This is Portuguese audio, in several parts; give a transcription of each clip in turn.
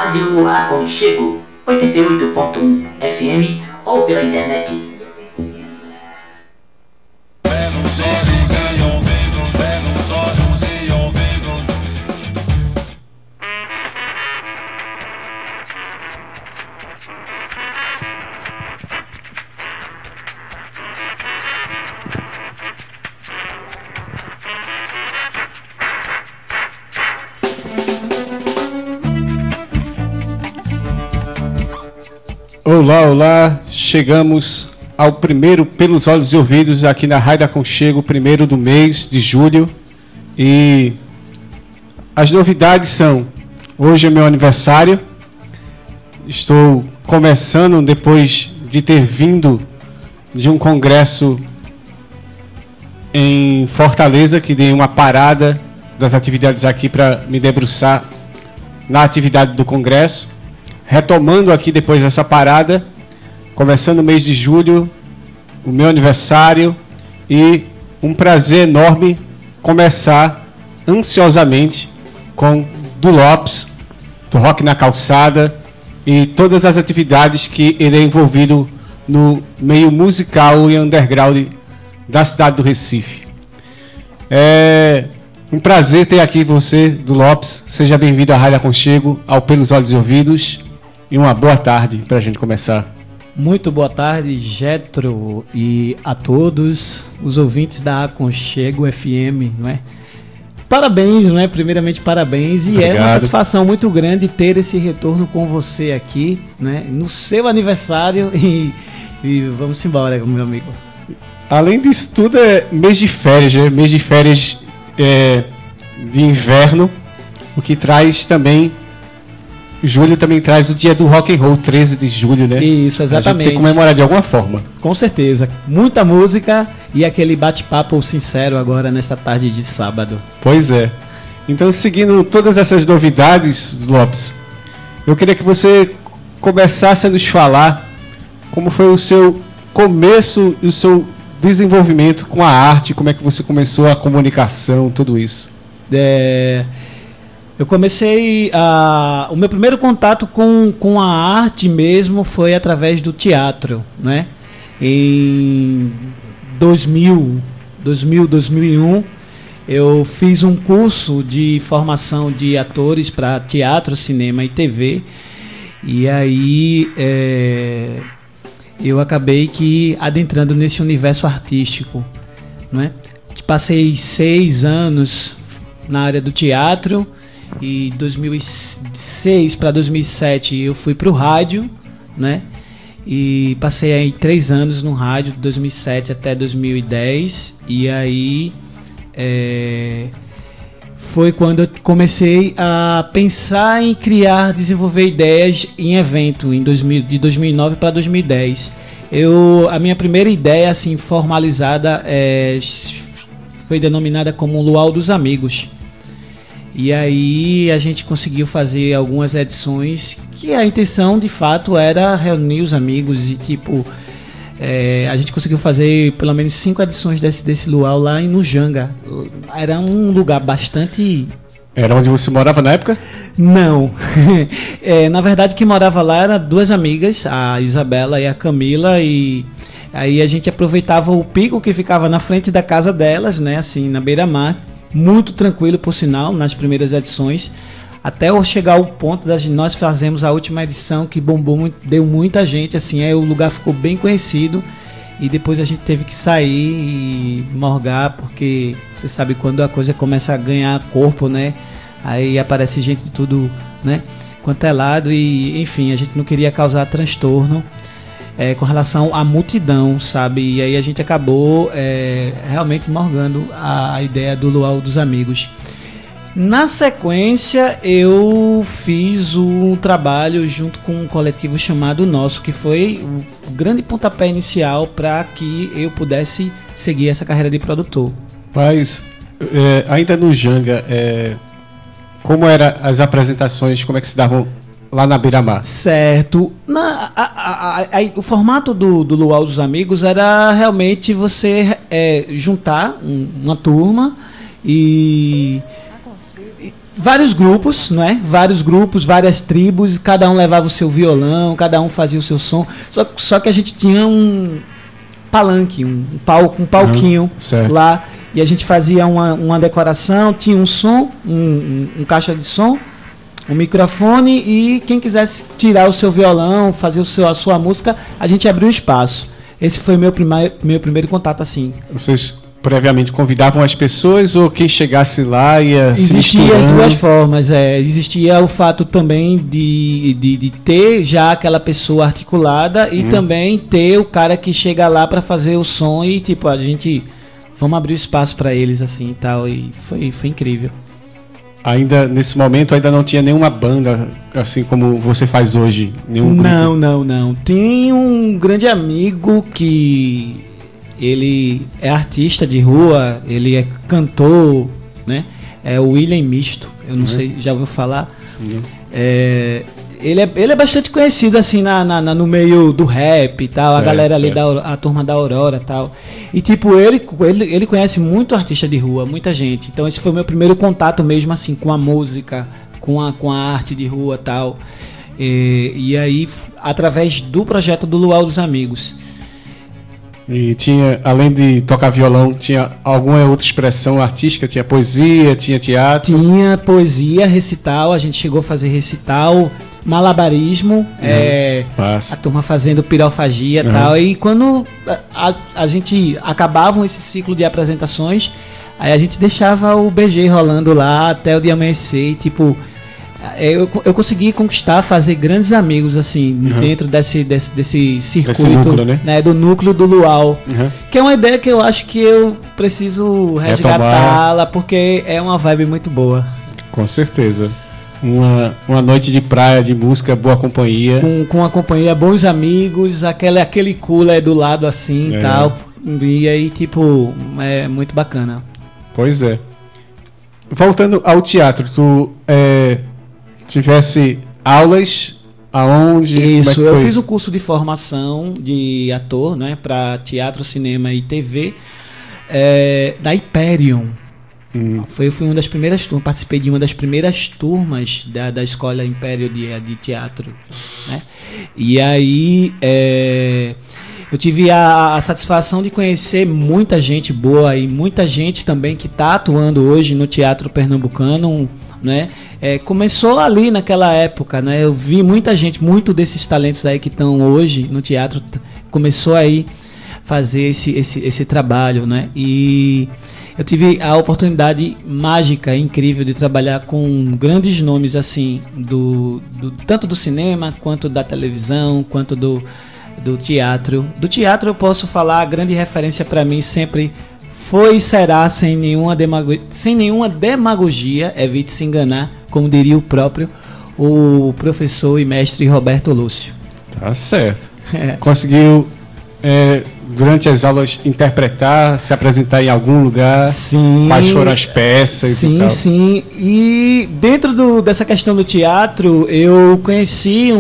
Rádio Aconchego 88.1 FM ou pela internet. Pelos olhos e ouvidos, pelos olhos e ouvidos. Olá, olá, chegamos ao primeiro Pelos Olhos e Ouvidos aqui na Rádio Aconchego, primeiro do mês de julho. E as novidades são, hoje é meu aniversário, estou começando depois de ter vindo de um congresso em Fortaleza, que dei uma parada das atividades aqui para me debruçar na atividade do congresso. Retomando aqui depois dessa parada, começando o mês de julho, o meu aniversário, e um prazer enorme começar ansiosamente com Du Lopes, do Rock na Calçada, e todas as atividades que ele é envolvido no meio musical e underground da cidade do Recife. É um prazer ter aqui você, Du Lopes. Seja bem-vindo à Rádio Aconchego, ao Pelos Olhos e Ouvidos. E uma boa tarde para a gente começar. Muito boa tarde, Getro, e a todos os ouvintes da Aconchego FM, não é? Parabéns, não é? Primeiramente, parabéns. E Obrigado. É uma satisfação muito grande ter esse retorno com você aqui, né? No seu aniversário e vamos embora, meu amigo. Além disso tudo, é mês de férias, né? Mês de férias de inverno, o que traz também... Julho também traz o dia do rock and roll, 13 de julho, né? Isso, exatamente. A gente tem que comemorar de alguma forma. Com certeza. Muita música e aquele bate-papo sincero agora nesta tarde de sábado. Pois é. Então, seguindo todas essas novidades, Lopes, eu queria que você começasse a nos falar como foi o seu começo e o seu desenvolvimento com a arte, como é que você começou a comunicação, tudo isso. Eu comecei o meu primeiro contato com a arte mesmo foi através do teatro, né? Em 2001, eu fiz um curso de formação de atores para teatro, cinema e TV. E aí eu acabei adentrando nesse universo artístico, né? Passei 6 anos na área do teatro. E 2006 para 2007 eu fui para o rádio, né? E passei aí 3 anos no rádio, de 2007 até 2010. E aí foi quando eu comecei a pensar em desenvolver ideias em evento de 2009 para 2010. A minha primeira ideia assim formalizada foi denominada como Luau dos Amigos. E aí a gente conseguiu fazer algumas edições que a intenção de fato era reunir os amigos e a gente conseguiu fazer pelo menos 5 edições desse luau lá no Janga. Era um lugar bastante... Era onde você morava na época? Não. Na verdade quem morava lá eram 2 amigas, a Isabela e a Camila, e aí a gente aproveitava o pico que ficava na frente da casa delas, né, assim, na beira-mar. Muito tranquilo, por sinal, nas primeiras edições, até eu chegar ao ponto nós fazemos a última edição que bombou muito, deu muita gente, assim, aí o lugar ficou bem conhecido e depois a gente teve que sair e morgar, porque você sabe quando a coisa começa a ganhar corpo, né, aí aparece gente de tudo, né, quanto é lado, e enfim, a gente não queria causar transtorno com relação à multidão, sabe? E aí a gente acabou realmente morgando a ideia do Luau dos Amigos. Na sequência, eu fiz um trabalho junto com um coletivo chamado Nosso, que foi o grande pontapé inicial para que eu pudesse seguir essa carreira de produtor. Mas, ainda no Janga, como eram as apresentações, como é que se davam lá na beira-mar? Certo. O formato do Luau dos Amigos era realmente você juntar uma turma e vários grupos, né? Vários grupos, várias tribos, cada um levava o seu violão, cada um fazia o seu som. Só que a gente tinha um palanque, um palquinho lá, e a gente fazia uma decoração, tinha um som, um caixa de som, um microfone, e quem quisesse tirar o seu violão, fazer a sua música, a gente abriu o espaço. Esse foi meu primeiro contato assim. Vocês previamente convidavam as pessoas ou quem chegasse lá ia se Existia misturando? as duas formas. Existia o fato também de ter já aquela pessoa articulada e também ter o cara que chega lá para fazer o som e tipo, a gente vamos abrir espaço para eles assim e tal, e foi incrível. Ainda nesse momento ainda não tinha nenhuma banda assim como você faz hoje, nenhum grupo? Não. Tem um grande amigo que ele é artista de rua, ele é cantor, né? É o William Misto, eu não sei, já ouviu falar? Ele é bastante conhecido assim no meio do rap e tal, a galera ali a turma da Aurora e tal. E tipo, ele conhece muito artista de rua, muita gente. Então esse foi o meu primeiro contato mesmo assim com a música, com a arte de rua e tal. E aí, através do projeto do Luau dos Amigos. E tinha, além de tocar violão, tinha alguma outra expressão artística? Tinha poesia, tinha teatro? Tinha poesia, recital, a gente chegou a fazer recital, malabarismo, a turma fazendo pirofagia e tal. E quando a gente acabava esse ciclo de apresentações, aí a gente deixava o BG rolando lá até o dia amanhecer e tipo... Eu consegui conquistar, fazer grandes amigos assim dentro desse circuito, núcleo, né, do núcleo do Luau, que é uma ideia que eu acho que eu preciso resgatá-la, porque é uma vibe muito boa. Com certeza. Uma noite de praia, de música, boa companhia. Com a companhia, bons amigos, aquele cooler do lado assim e tal. E aí, tipo, é muito bacana. Pois é. Voltando ao teatro, tu tivesse aulas aonde? Isso, eu fiz o curso de formação de ator, né, para teatro, cinema e TV da Hyperion. Eu fui uma das primeiras turmas, participei de uma das primeiras turmas da escola Império de teatro, né? E aí eu tive a satisfação de conhecer muita gente boa e muita gente também que está atuando hoje no teatro pernambucano, né? Começou ali naquela época, né? Eu vi muita gente, muito desses talentos aí que estão hoje no teatro começou aí fazer esse trabalho, né? E eu tive a oportunidade mágica, incrível de trabalhar com grandes nomes assim, tanto do cinema quanto da televisão, quanto do teatro. Do teatro eu posso falar, a grande referência para mim sempre foi e será, sem nenhuma demagogia, evite se enganar, como diria o próprio, o professor e mestre Roberto Lúcio. Tá certo. Conseguiu, durante as aulas, interpretar, se apresentar em algum lugar? Sim. Quais foram as peças e tal? Sim. E dentro dessa questão do teatro, eu conheci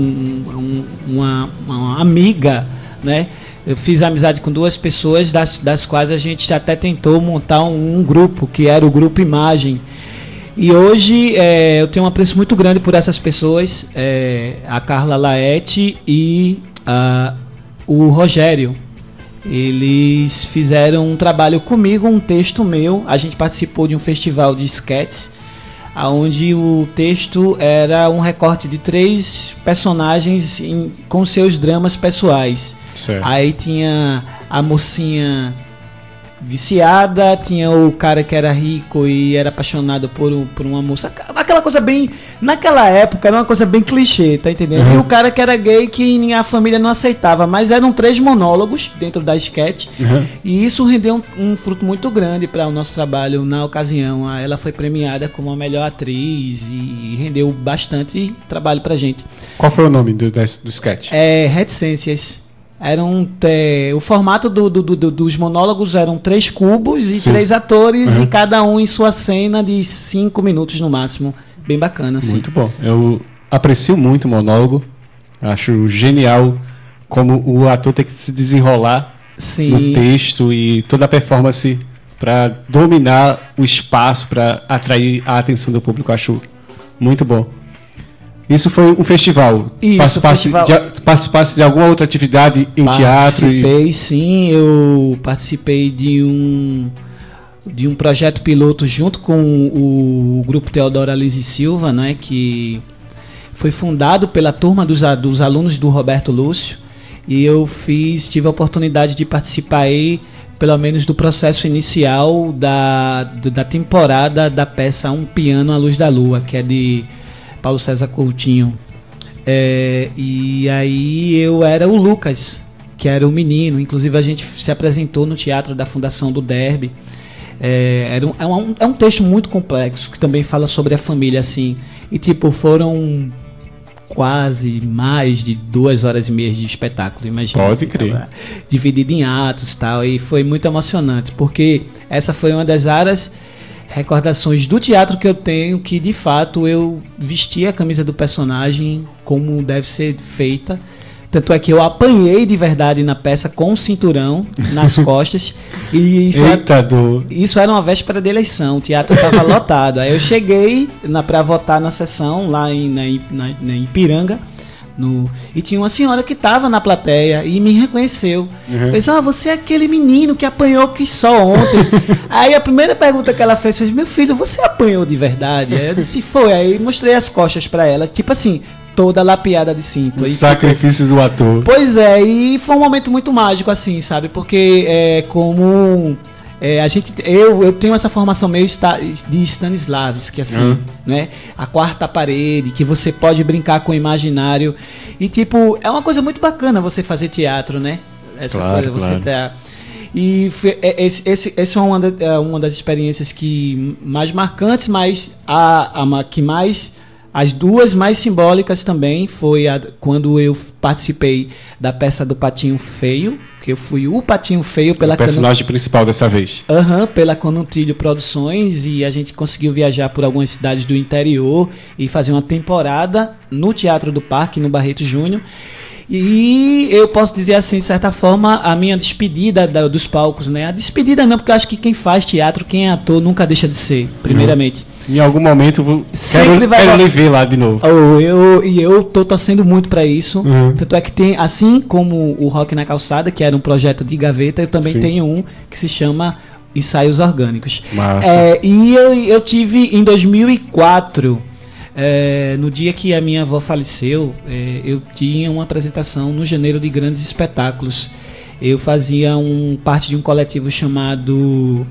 uma amiga, né? Eu fiz amizade com duas pessoas, das quais a gente até tentou montar um grupo, que era o Grupo Imagem. E hoje eu tenho um apreço muito grande por essas pessoas, a Carla Laete e o Rogério. Eles fizeram um trabalho comigo, um texto meu. A gente participou de um festival de sketches, onde o texto era um recorte de 3 personagens com seus dramas pessoais. Certo. Aí tinha a mocinha viciada, tinha o cara que era rico e era apaixonado por uma moça. Aquela coisa bem... Naquela época era uma coisa bem clichê, tá entendendo? E o cara que era gay que a família não aceitava. Mas eram 3 monólogos dentro da sketch. E isso rendeu um fruto muito grande para o nosso trabalho na ocasião. Ela foi premiada como a melhor atriz e rendeu bastante trabalho pra gente. Qual foi o nome do sketch? Reticências. O formato dos monólogos eram 3 cubos e 3 atores, e cada um em sua cena de 5 minutos no máximo. Bem bacana, assim. Muito bom. Eu aprecio muito o monólogo. Acho genial como o ator tem que se desenrolar no texto, e toda a performance para dominar o espaço, para atrair a atenção do público. Eu acho muito bom. Isso foi um festival. Isso, Participasse de alguma outra atividade em teatro? Participei, sim. Eu participei de um projeto piloto junto com o Grupo Teodoro Alize Silva, né, que foi fundado pela turma dos alunos do Roberto Lúcio. E eu tive a oportunidade de participar aí, pelo menos do processo inicial da temporada da peça Um Piano à Luz da Lua, que é de Paulo César Coutinho. E aí eu era o Lucas, que era o menino. Inclusive a gente se apresentou no teatro da Fundação do Derby. É um texto muito complexo, que também fala sobre a família, assim. E tipo, foram quase mais de 2h30 de espetáculo, imagina. Pode assim, crer. Dividido em atos e tal, e foi muito emocionante, porque essa foi uma das raras recordações do teatro que eu tenho, que de fato eu vesti a camisa do personagem como deve ser feita. Tanto é que eu apanhei de verdade na peça com um cinturão nas costas. E isso era uma véspera de eleição, o teatro estava lotado. Aí eu cheguei para votar na sessão lá na Ipiranga. E tinha uma senhora que estava na plateia e me reconheceu. Fez: você é aquele menino que apanhou que só ontem. Aí a primeira pergunta que ela fez: meu filho, você apanhou de verdade? Aí eu disse: foi. Aí mostrei as costas para ela, tipo assim, toda lapiada de cinto. O sacrifício do ator. Pois é, e foi um momento muito mágico, assim, sabe? Porque eu tenho essa formação meio de Stanislavski, assim, né? A quarta parede, que você pode brincar com o imaginário. E, tipo, é uma coisa muito bacana você fazer teatro, né? Essa coisa, você tá... E essa é uma das experiências que mais marcantes, mas que mais... As duas mais simbólicas também foi quando eu participei da peça do Patinho Feio, que eu fui o Patinho Feio pela... O personagem principal dessa vez. Pela Conutrilho Produções, e a gente conseguiu viajar por algumas cidades do interior e fazer uma temporada no Teatro do Parque, no Barreto Júnior. E eu posso dizer assim, de certa forma, a minha despedida dos palcos, né? A despedida não, porque eu acho que quem faz teatro, quem é ator, nunca deixa de ser, primeiramente. Em algum momento quero lhe ver lá de novo. Eu tô torcendo muito para isso. Tanto é que tem, assim como o Rock na Calçada, que era um projeto de gaveta, eu também tenho um que se chama Ensaios Orgânicos. E eu tive em 2004... no dia que a minha avó faleceu, eu tinha uma apresentação no Janeiro de Grandes Espetáculos. Eu fazia parte de um coletivo chamado...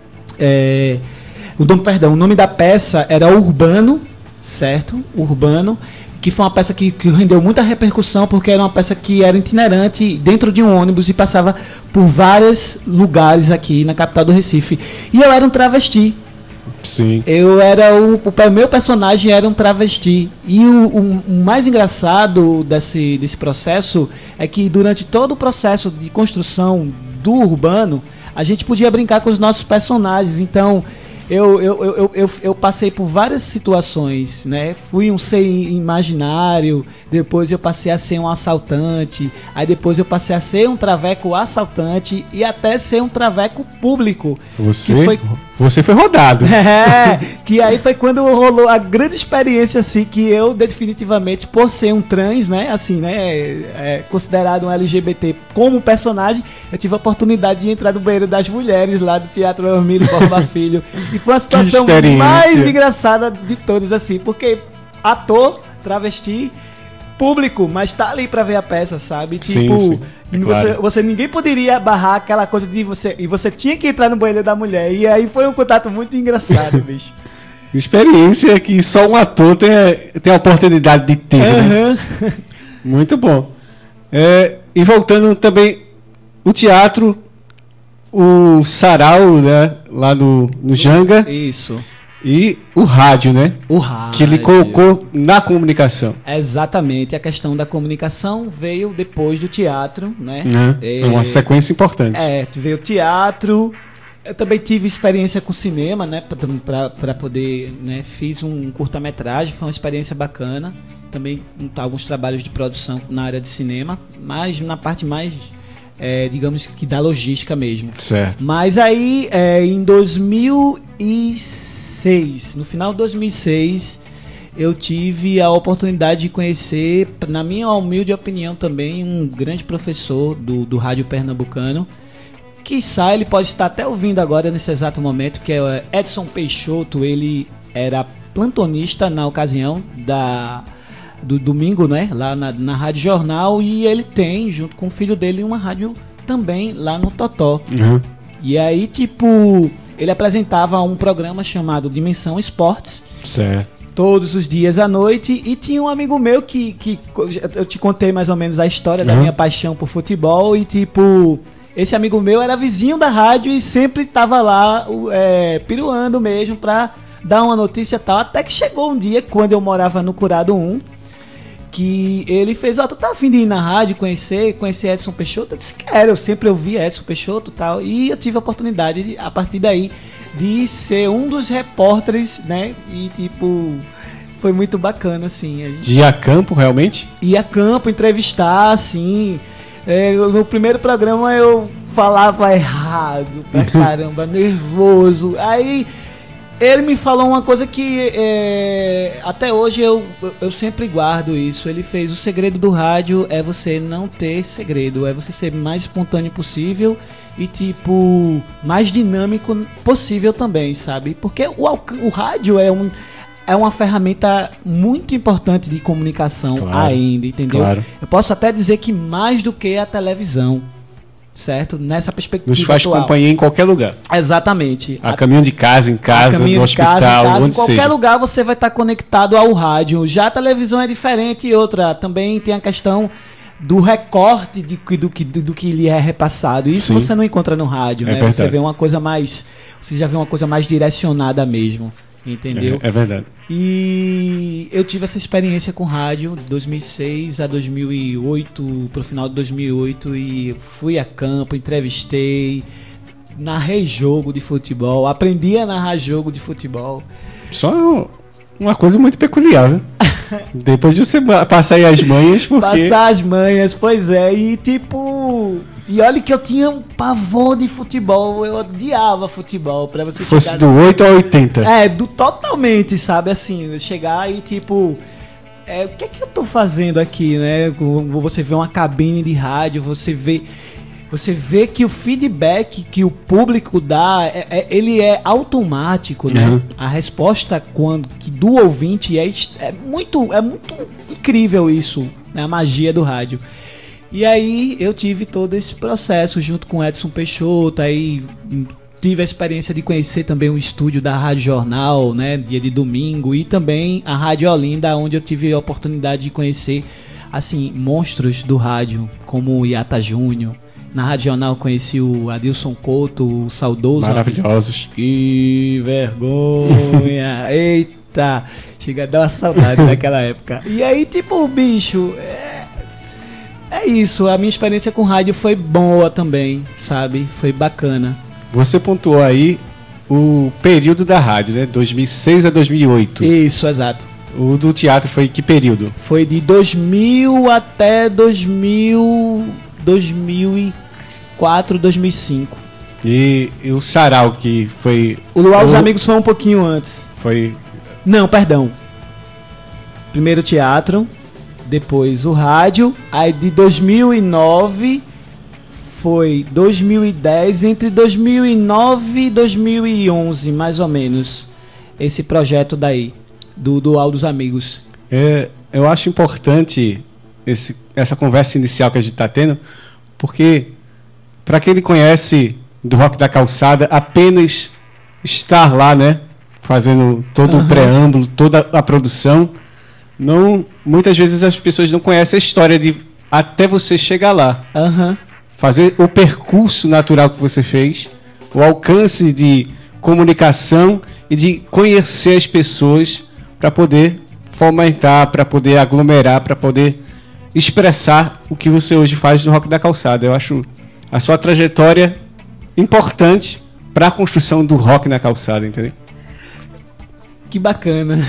o nome da peça era Urbano, certo? Urbano, que foi uma peça que rendeu muita repercussão, porque era uma peça que era itinerante dentro de um ônibus e passava por vários lugares aqui na capital do Recife. E eu era um travesti. Sim. Eu era o meu personagem era um travesti. E o mais engraçado desse processo é que durante todo o processo de construção do Urbano, a gente podia brincar com os nossos personagens. Então eu passei por várias situações, né? Fui um ser imaginário, depois eu passei a ser um assaltante, aí depois eu passei a ser um traveco assaltante e até ser um traveco público. Você foi rodado. Que aí foi quando rolou a grande experiência, assim, que eu definitivamente, por ser um trans, né, assim, né, considerado um LGBT como personagem, eu tive a oportunidade de entrar no banheiro das mulheres lá do Teatro Hermílio Borba Filho. E foi a situação mais engraçada de todas, assim, porque ator, travesti, público, mas tá ali pra ver a peça, sabe? Tipo, sim, claro. Ninguém poderia barrar aquela coisa de você... E você tinha que entrar no banheiro da mulher. E aí foi um contato muito engraçado, bicho. Experiência que só um ator tem a oportunidade de ter, né? Muito bom. E voltando também, o teatro, o sarau, né? Lá no Janga. Isso. E o rádio, né? O rádio. Que ele colocou na comunicação. Exatamente. A questão da comunicação veio depois do teatro, né? É uma sequência importante. Veio o teatro. Eu também tive experiência com cinema, né? Para poder, né? Fiz um curta-metragem, foi uma experiência bacana. Também alguns trabalhos de produção na área de cinema, mas na parte mais digamos que da logística mesmo. Certo. Mas aí, em 2006, no final de 2006, eu tive a oportunidade de conhecer, na minha humilde opinião também, um grande professor do rádio pernambucano. Quiçá ele pode estar até ouvindo agora nesse exato momento, que é o Edson Peixoto. Ele era plantonista na ocasião do domingo, né, lá na Rádio Jornal, e ele tem, junto com o filho dele, uma rádio também lá no Totó. Uhum. E aí, tipo, ele apresentava um programa chamado Dimensão Esportes, Certo. todos os dias à noite, e tinha um amigo meu que eu te contei mais ou menos a história da minha paixão por futebol, e tipo, esse amigo meu era vizinho da rádio e sempre tava lá piruando mesmo pra dar uma notícia e tal, até que chegou um dia, quando eu morava no Curado 1, que ele fez, tu tá a fim de ir na rádio, conhecer Edson Peixoto? Eu disse, quero, eu sempre ouvi Edson Peixoto e tal, e eu tive a oportunidade, a partir daí, de ser um dos repórteres, né, e tipo, foi muito bacana, assim. De ir a campo, realmente? Ir a campo, entrevistar, assim, no primeiro programa eu falava errado pra caramba, nervoso, aí ele me falou uma coisa que até hoje eu sempre guardo isso. Ele fez: o segredo do rádio é você não ter segredo, é você ser mais espontâneo possível e tipo mais dinâmico possível também, sabe? Porque o rádio é uma ferramenta muito importante de comunicação, claro, ainda, entendeu? Claro. Eu posso até dizer que mais do que a televisão. Certo? Nessa perspectiva nos faz atual. Companhia em qualquer lugar. Exatamente. A caminho de casa, em casa, no hospital, onde em qualquer seja. lugar você vai estar conectado ao rádio. Já a televisão é diferente. E outra, também tem a questão do recorte do que lhe é repassado. Isso sim, você não encontra no rádio, né? Você vê uma coisa mais... Você já vê uma coisa mais direcionada mesmo. Entendeu? É verdade. E eu tive essa experiência com rádio de 2006 a 2008, pro final de 2008, e fui a campo, entrevistei, narrei jogo de futebol, aprendi a narrar jogo de futebol. Só uma coisa muito peculiar, né? Depois de você passar aí as manhas, porque... Passar as manhas, pois é, e tipo... E olha que eu tinha um pavor de futebol, eu odiava futebol, pra você fosse chegar... do 8 ao 80. Totalmente, sabe, assim, chegar e tipo... o que é que eu tô fazendo aqui, né? Você vê uma cabine de rádio, você vê que o feedback que o público dá, ele é automático, né? Uhum. A resposta do ouvinte é muito incrível isso, né? A magia do rádio. E aí eu tive todo esse processo junto com Edson Peixoto, aí tive a experiência de conhecer também o estúdio da Rádio Jornal, né, dia de domingo, e também a Rádio Olinda, onde eu tive a oportunidade de conhecer, assim, monstros do rádio, como o Iata Júnior. Na Rádio Jornal conheci o Adilson Couto, o saudoso... Maravilhosos. Que vergonha! Eita! Chega a dar uma saudade daquela época. E aí, tipo, bicho... É isso, a minha experiência com rádio foi boa também, sabe? Foi bacana. Você pontuou aí o período da rádio, né? 2006 a 2008. Isso, exato. O do teatro foi que período? Foi de 2000 até 2004, 2005. E o Sarau, que foi... O Luau dos Amigos foi um pouquinho antes. Foi... Não, perdão. Primeiro o teatro... Depois o rádio, aí de 2009 foi 2010, entre 2009 e 2011, mais ou menos, esse projeto daí, do Dual dos Amigos. Eu acho importante essa conversa inicial que a gente está tendo, porque para quem conhece do Rock da Calçada, apenas estar lá, né, fazendo todo o preâmbulo, toda a produção... muitas vezes as pessoas não conhecem a história de até você chegar lá. Fazer o percurso natural que você fez, o alcance de comunicação e de conhecer as pessoas para poder fomentar, para poder aglomerar, para poder expressar o que você hoje faz no Rock da Calçada. Eu acho a sua trajetória importante para a construção do rock na calçada, entendeu? Que bacana.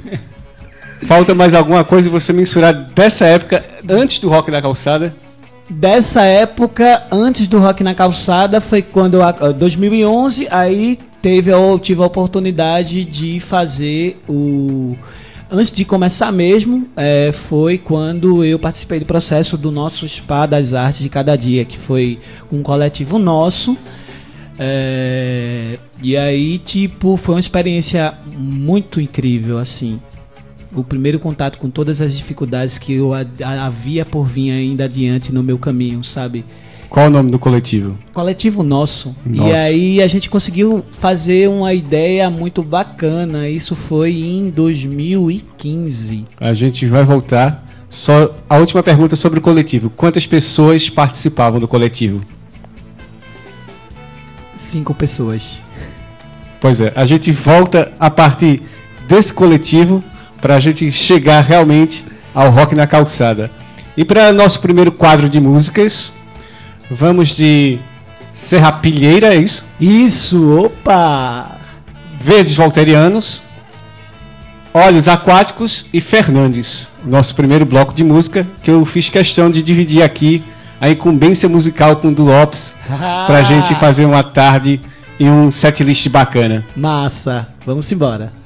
Falta mais alguma coisa você mensurar dessa época, antes do Rock da Calçada? dessa época, antes do Rock na Calçada, foi quando, 2011, aí eu tive a oportunidade de fazer o... Antes de começar mesmo, foi quando eu participei do processo do nosso Spa das Artes de Cada Dia, que foi um coletivo nosso. E aí, tipo, foi uma experiência muito incrível, assim. O primeiro contato com todas as dificuldades que eu havia por vir ainda adiante no meu caminho, sabe? Qual o nome do coletivo? Coletivo Nosso. Nosso. E aí a gente conseguiu fazer uma ideia muito bacana. Isso foi em 2015. A gente vai voltar. Só a última pergunta sobre o coletivo. Quantas pessoas participavam do coletivo? 5 pessoas. Pois é, a gente volta a partir desse coletivo para a gente chegar realmente ao Rock na Calçada. E para nosso primeiro quadro de músicas, vamos de Serrapilheira, é isso? Isso, opa! Verdes Volterianos, Olhos Aquáticos e Fernandes. Nosso primeiro bloco de música, que eu fiz questão de dividir aqui a incumbência musical com o do Lopes, pra gente fazer uma tarde e um setlist bacana. Massa, vamos embora.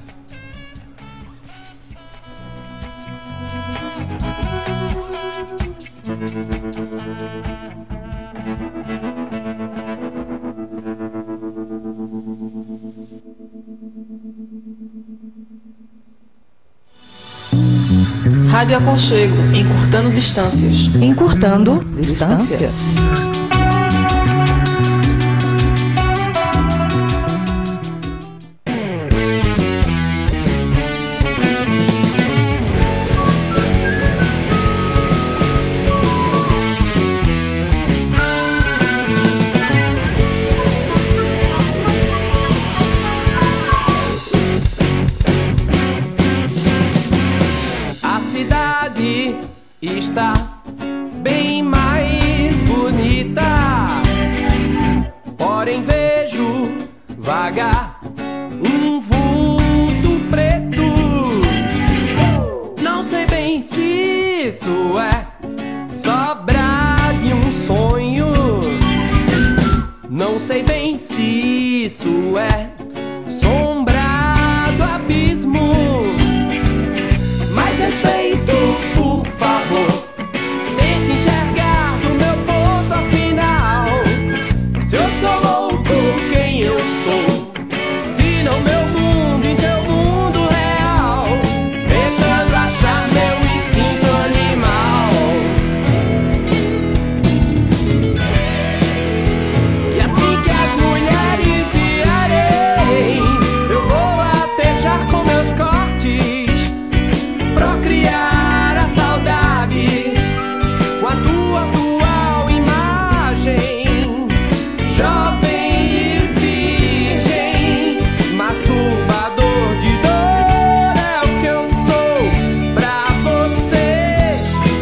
Rádio Aconchego, encurtando distâncias. Encurtando distâncias. Está bem mais bonita, porém vejo vagar um vulto preto. Não sei bem se isso é sobra de um sonho, não sei bem se isso é sombra do abismo, mas respeito, por favor, tente enxergar do meu ponto afinal. Se eu sou louco, quem eu sou? Se não meu mundo em teu mundo real, tentando achar meu instinto animal. E assim que as mulheres vierem, eu vou latejar com meus cortes, procriar a saudade com a tua atual imagem, jovem e virgem, masturbador de dor é o que eu sou pra você.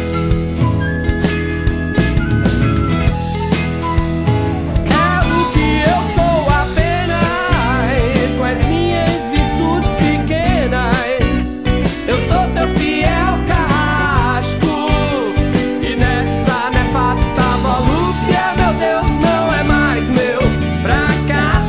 É o que eu sou apenas, com as minhas virtudes pequenas. Eu sou teu fiel carrasco, e nessa nefasta volúpia, meu Deus, não é mais meu fracasso.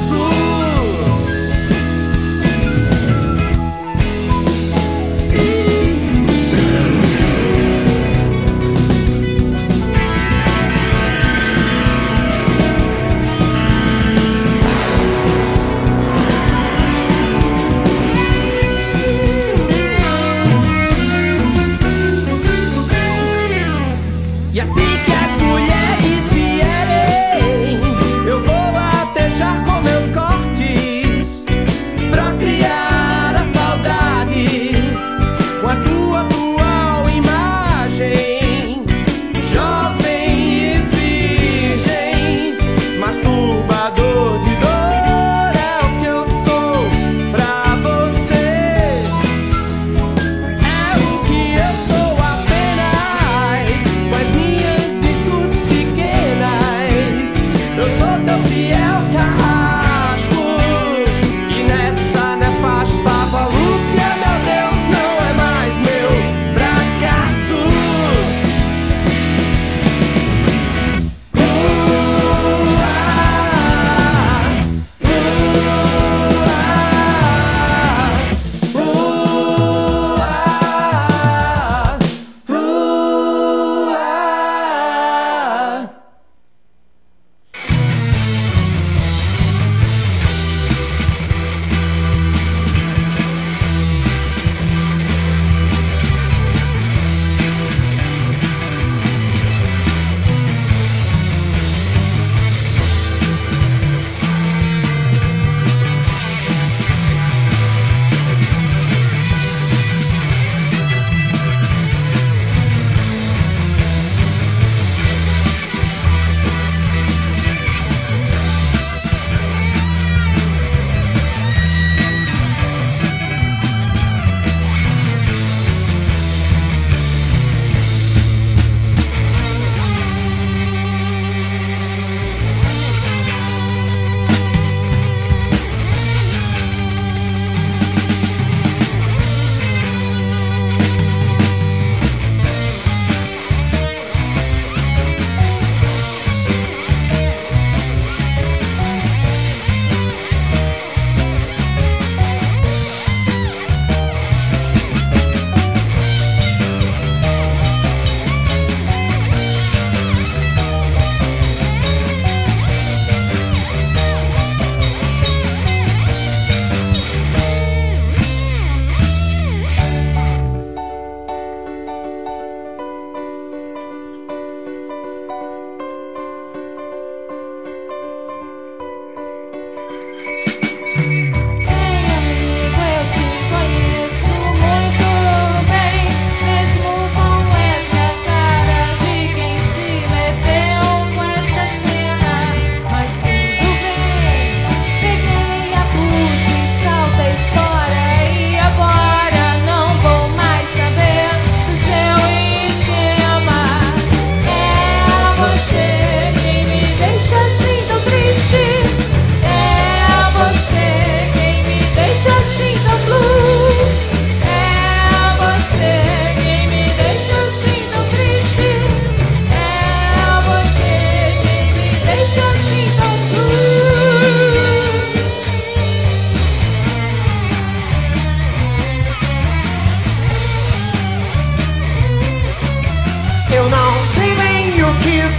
E assim que as mulheres vierem, eu vou latejar com meus cortes, procriar a saudade com a tua atual imagem, jovem e virgem, masturbador de dor é o que eu sou pra você. É o que eu sou apenas, com as minhas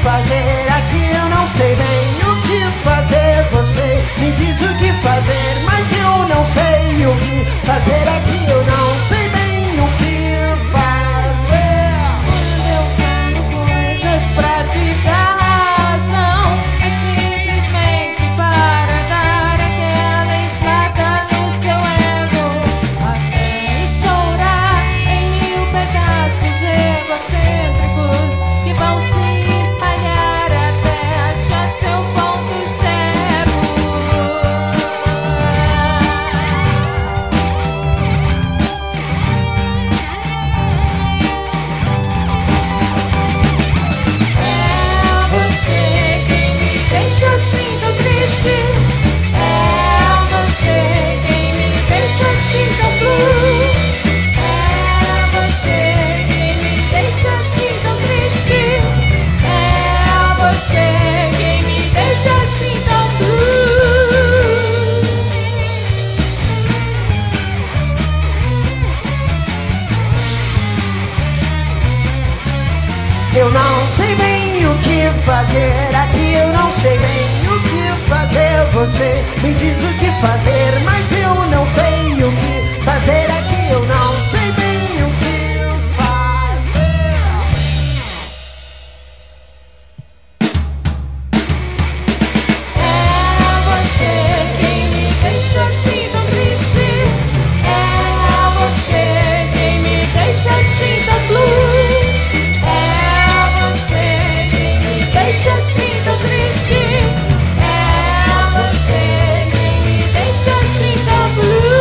fazer aqui, eu não sei bem o que fazer. Você me diz o que fazer, mas eu não sei o que fazer aqui, eu não sei bem o que fazer. Quando eu falo coisas pra te dar razão, é simplesmente para dar aquela inflada no seu ego, até estourar em mil pedaços egocêntricos que vão se espalhar até achar seu ponto cego. É você quem me deixa assim tão triste. É você quem me deixa assim tão blue. É você quem me deixa assim tão triste. É você quem me deixa assim tão blue. Eu não sei bem o que fazer aqui, eu não sei bem o que fazer. Você me diz o que fazer, mas eu não sei o que fazer aqui, eu não sei bem o que fazer. É você quem me deixa assim tão triste. É você quem me deixa assim tão blue. É você quem me deixa assim tão triste. É você quem me deixa assim tão blue.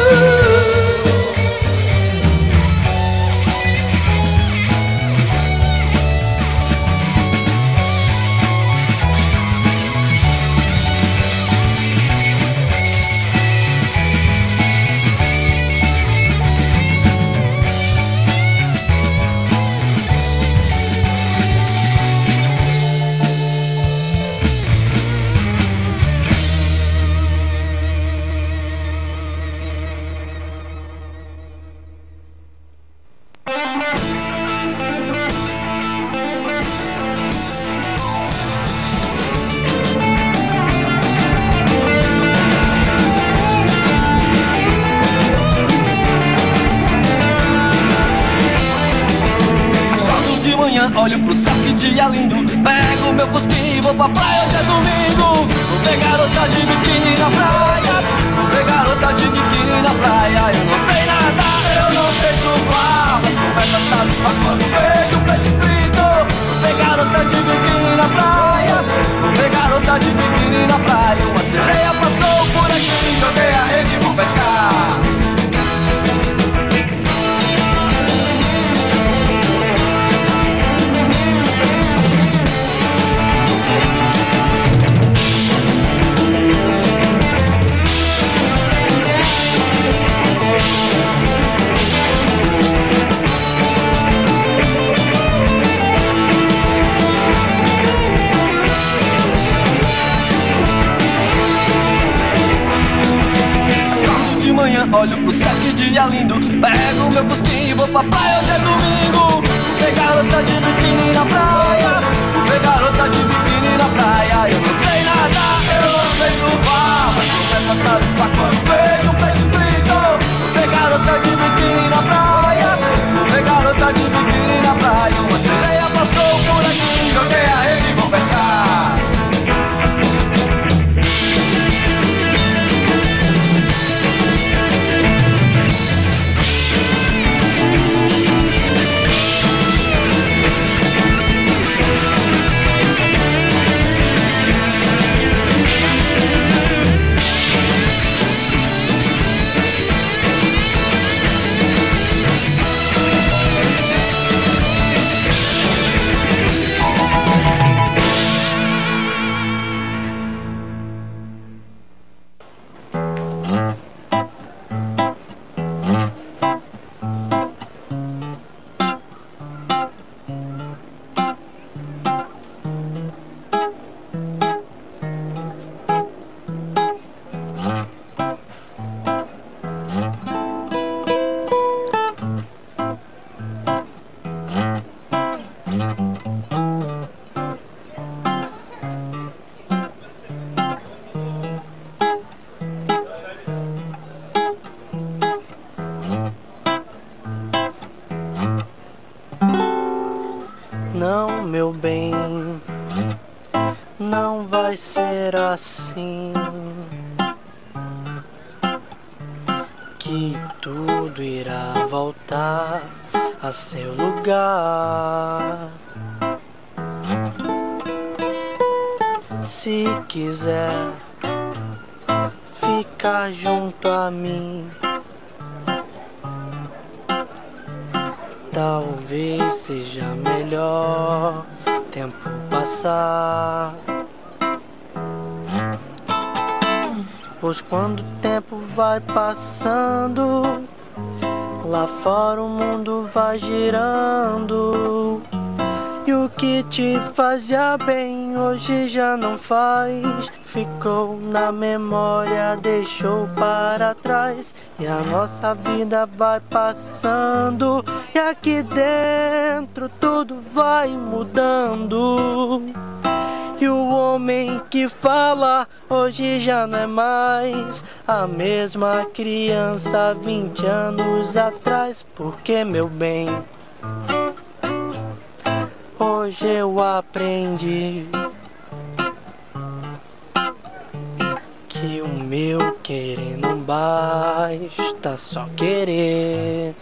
Acordo de manhã, olho pro céu, que dia lindo. Pego meu fusquinho e vou pra praia, hoje é domingo. Vou ver garota de biquíni na praia. Vou ver garota de biquíni na praia. Eu não sei nadar, eu não sei surfar, mas começa a salvar quando vejo o peixe frito. Vou ver garota de biquíni na praia. Vou ver garota de biquíni na praia. Uma sereia passou por aqui, joguei a rede e vou pescar. De manhã, olho pro céu, que dia lindo. Pego meu fusquinho e vou pra praia, hoje é domingo. Vê garota de biquíni na praia. Vê garota de biquíni na praia. Eu não sei nadar, eu não sei surfar, mas começa a salvar quando vejo um peixe frito. Vê garota de biquíni na praia. Vê garota de biquíni na praia. Uma sereia passou por aqui, joguei a rede e vou pescar. meu bem, não vai ser assim, que tudo irá voltar a seu lugar. Se quiser ficar junto a mim, talvez seja melhor tempo passar. Pois quando o tempo vai passando, lá fora o mundo vai girando, e o que te fazia bem hoje já não faz. Ficou na memória, deixou para trás, e a nossa vida vai passando, e aqui dentro tudo vai mudando. E o homem que fala hoje já não é mais a mesma criança 20 anos atrás. Porque, meu bem, hoje eu aprendi que o meu querer não basta só querer.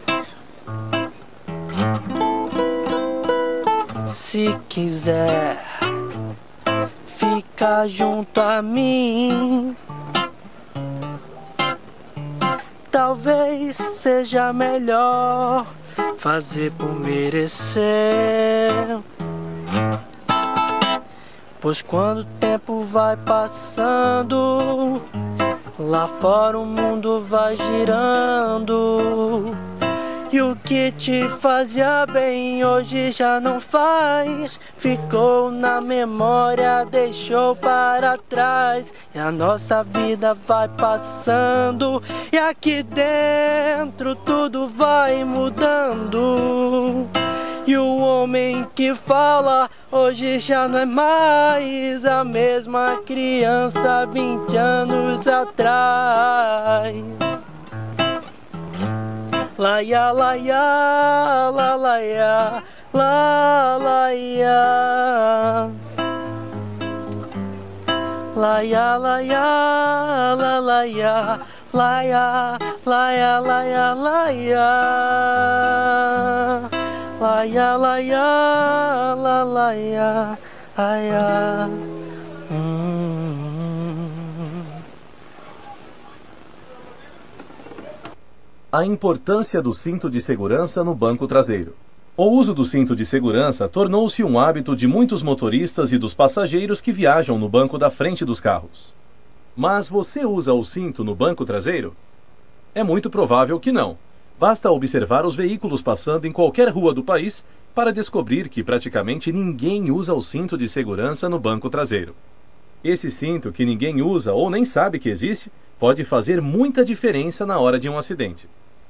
Se quiser ficar junto a mim, talvez seja melhor fazer por merecer. Pois quando o tempo vai passando, lá fora o mundo vai girando, e o que te fazia bem hoje já não faz. Ficou na memória, deixou para trás, e a nossa vida vai passando, e aqui dentro tudo vai mudando. E o homem que fala hoje já não é mais a mesma criança 20 anos atrás. Laia, laia, la, laia, la, laia. Laia, laia, la, laia, laia, laia, laia, laia. Laia, laia, la, laia, laia. A importância do cinto de segurança no banco traseiro. O uso do cinto de segurança tornou-se um hábito de muitos motoristas e dos passageiros que viajam no banco da frente dos carros. Mas você usa o cinto no banco traseiro? É muito provável que não. Basta observar os veículos passando em qualquer rua do país para descobrir que praticamente ninguém usa o cinto de segurança no banco traseiro. Esse cinto que ninguém usa ou nem sabe que existe pode fazer muita diferença na hora de um acidente.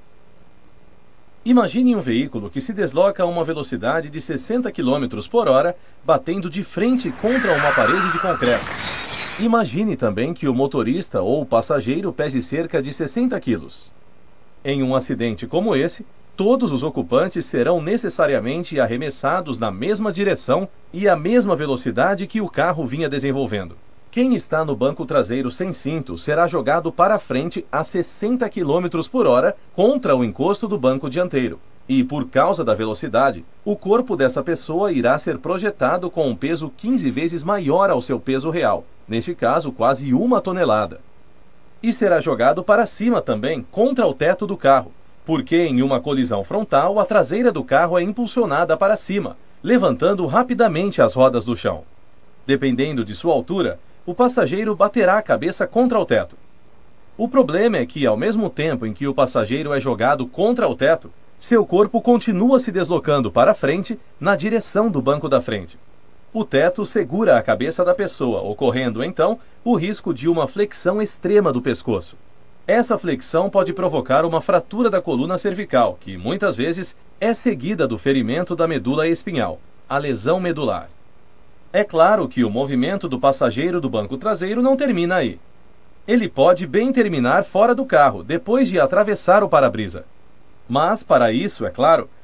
Imagine um veículo que se desloca a uma velocidade de 60 km por hora, batendo de frente contra uma parede de concreto. Imagine também que o motorista ou o passageiro pese cerca de 60 quilos. Em um acidente como esse, todos os ocupantes serão necessariamente arremessados na mesma direção e à mesma velocidade que o carro vinha desenvolvendo. Quem está no banco traseiro sem cinto será jogado para frente a 60 km por hora contra o encosto do banco dianteiro. E, por causa da velocidade, o corpo dessa pessoa irá ser projetado com um peso 15 vezes maior ao seu peso real, neste caso quase 1 tonelada. E será jogado para cima também, contra o teto do carro, porque em uma colisão frontal a traseira do carro é impulsionada para cima, levantando rapidamente as rodas do chão. Dependendo de sua altura, o passageiro baterá a cabeça contra o teto. O problema é que, ao mesmo tempo em que o passageiro é jogado contra o teto, seu corpo continua se deslocando para frente na direção do banco da frente. O teto segura a cabeça da pessoa, ocorrendo então o risco de uma flexão extrema do pescoço. Essa flexão pode provocar uma fratura da coluna cervical, que muitas vezes é seguida do ferimento da medula espinhal, a lesão medular. É claro que o movimento do passageiro do banco traseiro não termina aí. Ele pode bem terminar fora do carro, depois de atravessar o para-brisa. Mas, para isso, é claro,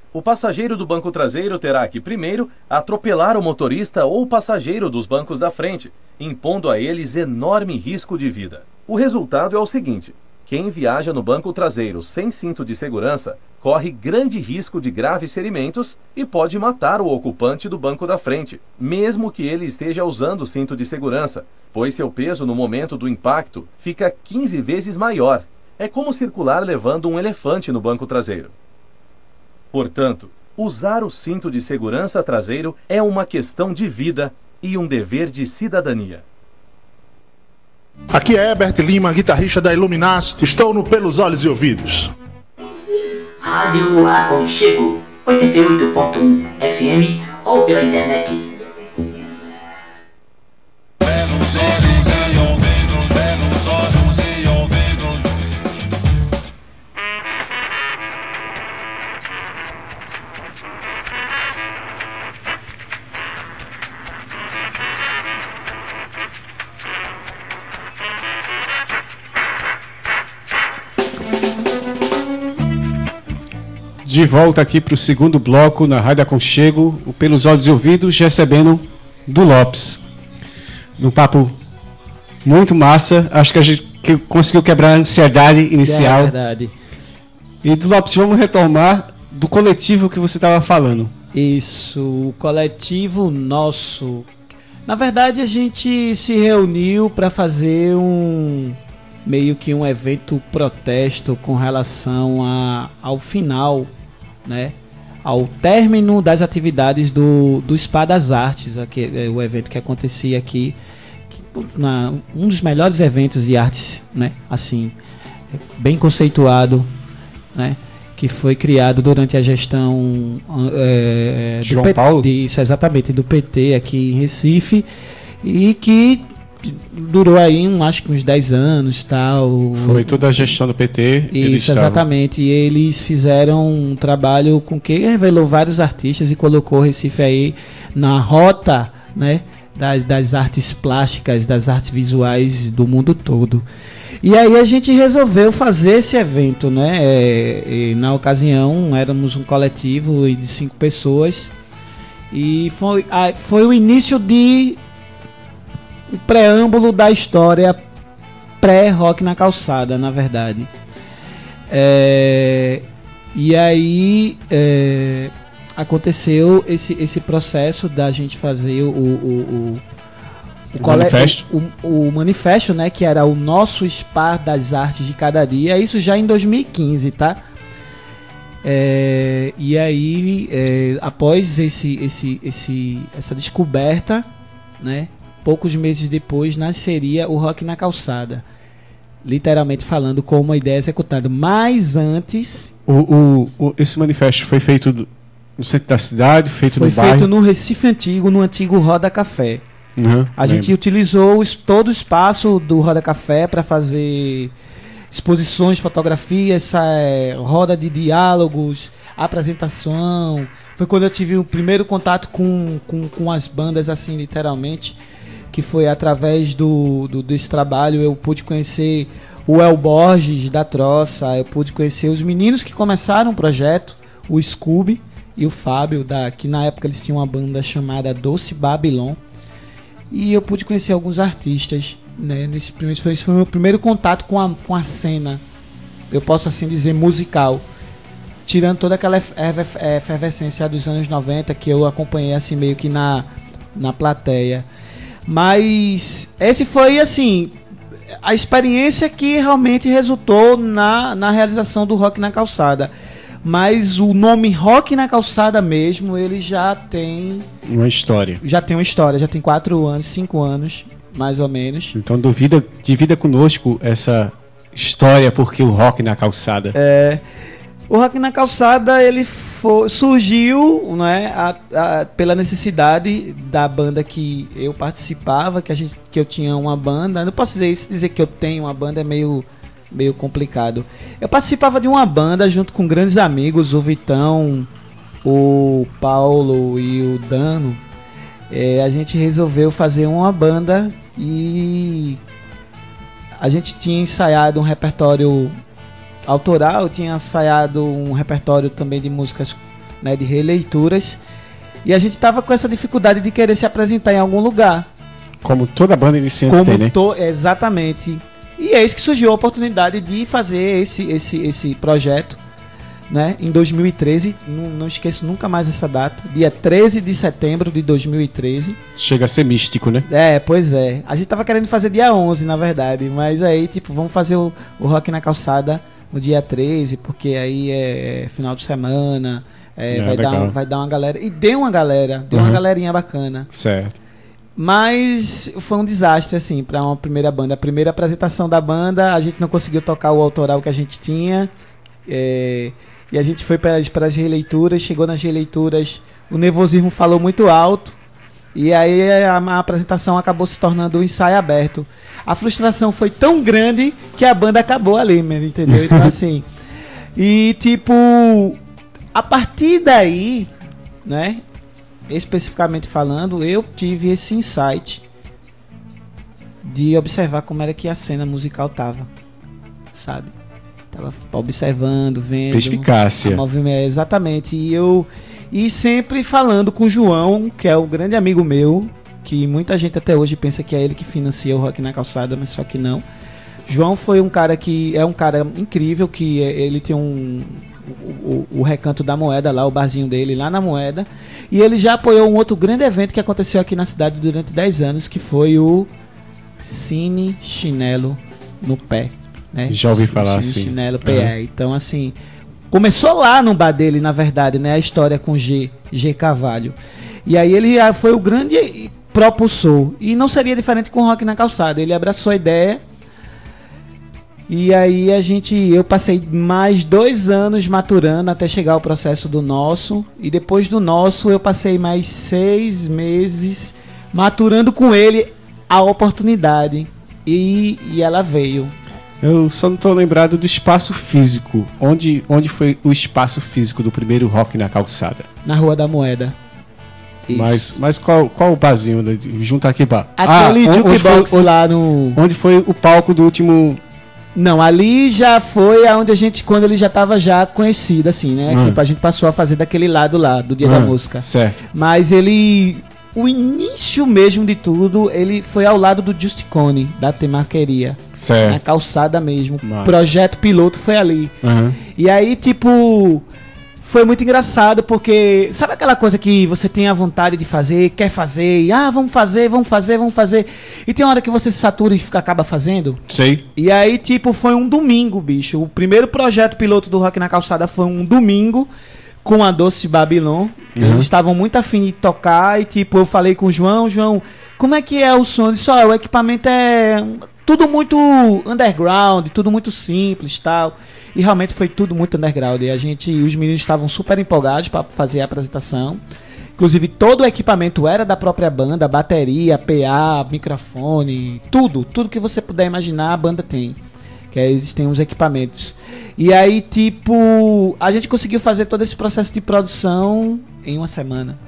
O passageiro do banco traseiro terá que, primeiro, atropelar o motorista ou passageiro dos bancos da frente, impondo a eles enorme risco de vida. O resultado é o seguinte: quem viaja no banco traseiro sem cinto de segurança corre grande risco de graves ferimentos e pode matar o ocupante do banco da frente, mesmo que ele esteja usando cinto de segurança, pois seu peso no momento do impacto fica 15 vezes maior. É como circular levando um elefante no banco traseiro. Portanto, usar o cinto de segurança traseiro é uma questão de vida e um dever de cidadania. Aqui é Herbert Lima, guitarrista da Iluminas. Estou no Pelos Olhos e Ouvidos. Rádio Aconchego 88.1 FM ou pela internet. Pelos olhos e ouvidos, pelos olhos e ouvidos. De volta aqui para o segundo bloco na Rádio Aconchego, o Pelos Olhos e Ouvidos, recebendo do Lopes. Num papo muito massa, acho que a gente conseguiu quebrar a ansiedade inicial. É verdade. E do Lopes, vamos retomar do coletivo que você estava falando. Isso, o coletivo nosso. Na verdade, a gente se reuniu para fazer meio que um evento protesto com relação ao final, né, ao término das atividades do Spa das Artes, o evento que acontecia aqui, um dos melhores eventos de artes, né, assim, bem conceituado, né, que foi criado durante a gestão João Paulo? Isso, exatamente, do PT aqui em Recife, e que durou aí acho que uns 10 anos, tal. Foi toda a gestão do PT. Isso, exatamente. E eles fizeram um trabalho com que revelou vários artistas e colocou o Recife aí na rota, né, das artes plásticas, das artes visuais do mundo todo. E aí a gente resolveu fazer esse evento, né? E na ocasião éramos um coletivo de 5 pessoas e foi o início de o preâmbulo da história pré-Rock na Calçada, na verdade. E aí aconteceu esse processo da gente fazer o manifesto. O manifesto, né, que era o nosso Spa das Artes de cada dia, isso já em 2015, tá? E aí, após essa descoberta, né, poucos meses depois nasceria o Rock na Calçada, literalmente falando como uma ideia executada. Mas antes... Esse manifesto foi feito no centro da cidade, feito no bairro? Foi feito no Recife Antigo, no antigo Roda Café. A gente utilizou todo o espaço do Roda Café para fazer exposições, fotografias, roda de diálogos, apresentação. Foi quando eu tive o primeiro contato com as bandas, assim, literalmente, que foi através desse trabalho. Eu pude conhecer o El Borges da Troça, eu pude conhecer os meninos que começaram o projeto, o Scooby e o Fábio, que na época eles tinham uma banda chamada Doce Babylon, e eu pude conhecer alguns artistas, né? Esse foi o meu primeiro contato com a cena, eu posso assim dizer, musical, tirando toda aquela efervescência dos anos 90 que eu acompanhei assim meio que na plateia. Mas esse foi assim a experiência que realmente resultou na realização do Rock na Calçada. Mas o nome Rock na Calçada mesmo, ele já tem uma história. Já tem uma história, já tem 4 anos, 5 anos, mais ou menos. Então divida conosco essa história, porque o Rock na Calçada. O Rock na Calçada, ele surgiu, né, pela necessidade da banda que eu participava, que eu tinha uma banda. Não posso dizer que eu tenho uma banda, é meio complicado. Eu participava de uma banda junto com grandes amigos, o Vitão, o Paulo e o Dano. A gente resolveu fazer uma banda e a gente tinha ensaiado um repertório autoral, tinha ensaiado um repertório também de músicas né, de releituras. E a gente tava com essa dificuldade de querer se apresentar em algum lugar. Como toda banda iniciante tem, né? Exatamente. E eis que surgiu a oportunidade de fazer esse projeto, né, em 2013. Não esqueço nunca mais essa data. Dia 13 de setembro de 2013. Chega a ser místico, né? Pois é. A gente tava querendo fazer dia 11, na verdade. Mas aí, tipo, vamos fazer o Rock na Calçada no dia 13, porque aí é final de semana. Vai dar uma galera. E deu uma galerinha bacana. Certo. Mas foi um desastre, assim, pra uma primeira banda. A primeira apresentação da banda, a gente não conseguiu tocar o autoral que a gente tinha. E a gente foi para as releituras, chegou nas releituras, o nervosismo falou muito alto. E aí a apresentação acabou se tornando um ensaio aberto. A frustração foi tão grande que a banda acabou ali, mesmo, entendeu? Então, assim... E, tipo... A partir daí, né, especificamente falando, eu tive esse insight de observar como era que a cena musical tava, sabe? Tava observando, vendo... Perspicácia. Exatamente. E sempre falando com o João, que é um grande amigo meu, que muita gente até hoje pensa que é ele que financia o Rock na Calçada, mas só que não. João foi um cara que é um cara incrível, que ele tem o Recanto da Moeda lá, o barzinho dele lá na Moeda, e ele já apoiou um outro grande evento que aconteceu aqui na cidade durante 10 anos, que foi o Cine Chinelo no Pé, né? Já ouvi falar assim. Chinelo PE. Então, assim, começou lá no bar dele, na verdade, né, a história com G Carvalho. E aí ele foi o grande propulsor, e não seria diferente com o Rock na Calçada. Ele abraçou a ideia. E aí eu passei mais 2 anos maturando até chegar ao processo do nosso. E depois do nosso eu passei mais 6 meses maturando com ele a oportunidade. E ela veio. Eu só não tô lembrado do espaço físico. Onde foi o espaço físico do primeiro Rock na Calçada? Na Rua da Moeda. Mas qual o barzinho? Junto aqui, bar? Aquele jukebox lá no... Onde foi o palco do último... Não, ali já foi aonde a gente, quando ele já tava já conhecido, assim, né? Tipo, a gente passou a fazer daquele lado lá, do Dia da Música. Certo. Mas o início mesmo de tudo, ele foi ao lado do Justicone, da Temarqueria. Certo. Na calçada mesmo. Massa. Projeto piloto foi ali. E aí, tipo... Foi muito engraçado, porque... Sabe aquela coisa que você tem a vontade de fazer, quer fazer, e vamos fazer. E tem uma hora que você se satura e acaba fazendo? Sei. E aí, tipo, foi um domingo, bicho. O primeiro projeto piloto do Rock na Calçada foi um domingo, com a Doce Babylon. Eles estavam muito afim de tocar, e tipo, eu falei com o João, como é que é o som? Ele disse, o equipamento é... Tudo muito underground, tudo muito simples e tal. E realmente foi tudo muito underground. E os meninos estavam super empolgados para fazer a apresentação. Inclusive, todo o equipamento era da própria banda, bateria, PA, microfone, tudo que você puder imaginar, a banda tem. Que existem os equipamentos. E aí, tipo, a gente conseguiu fazer todo esse processo de produção em uma semana.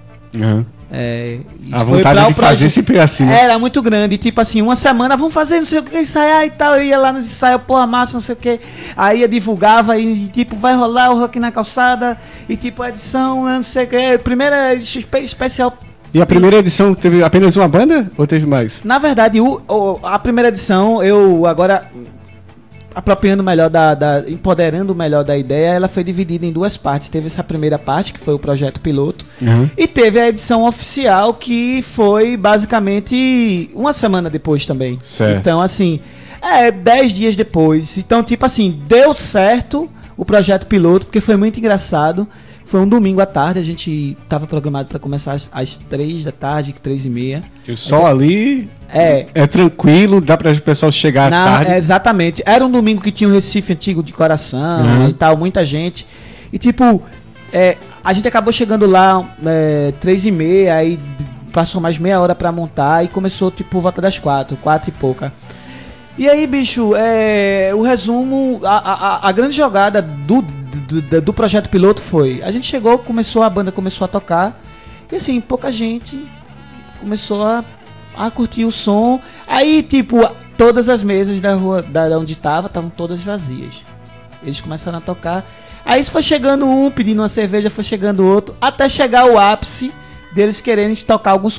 A vontade de fazer sempre assim, né? Era muito grande, tipo assim, uma semana, vamos fazer não sei o que, ensaiar e tal. Eu ia lá nos ensaios, porra, massa, não sei o que. Aí eu divulgava e tipo, vai rolar o Rock na Calçada. E tipo, a edição, não sei o que. Primeira especial. E a primeira edição teve apenas uma banda ou teve mais? Na verdade, a primeira edição, eu agora... apropriando melhor empoderando melhor da ideia, ela foi dividida em 2 partes. Teve essa primeira parte, que foi o projeto piloto, e teve a edição oficial, que foi basicamente uma semana depois também. Certo. Então, assim, 10 dias depois. Então, tipo assim, deu certo o projeto piloto, porque foi muito engraçado. Foi um domingo à tarde, a gente estava programado para começar às 3 da tarde, 3h30. E o sol ali é tranquilo, dá para o pessoal chegar à tarde. Exatamente. Era um domingo que tinha um Recife antigo de coração e tal, muita gente. E tipo, a gente acabou chegando lá 3h30, aí passou mais meia hora para montar e começou tipo por volta das 4 e pouca. E aí, bicho, o resumo, a grande jogada do projeto piloto foi... A gente chegou, a banda começou a tocar, e assim, pouca gente começou a curtir o som. Aí, tipo, todas as mesas da rua, da onde estavam todas vazias. Eles começaram a tocar. Aí foi chegando um, pedindo uma cerveja, foi chegando outro, até chegar o ápice deles querendo tocar alguns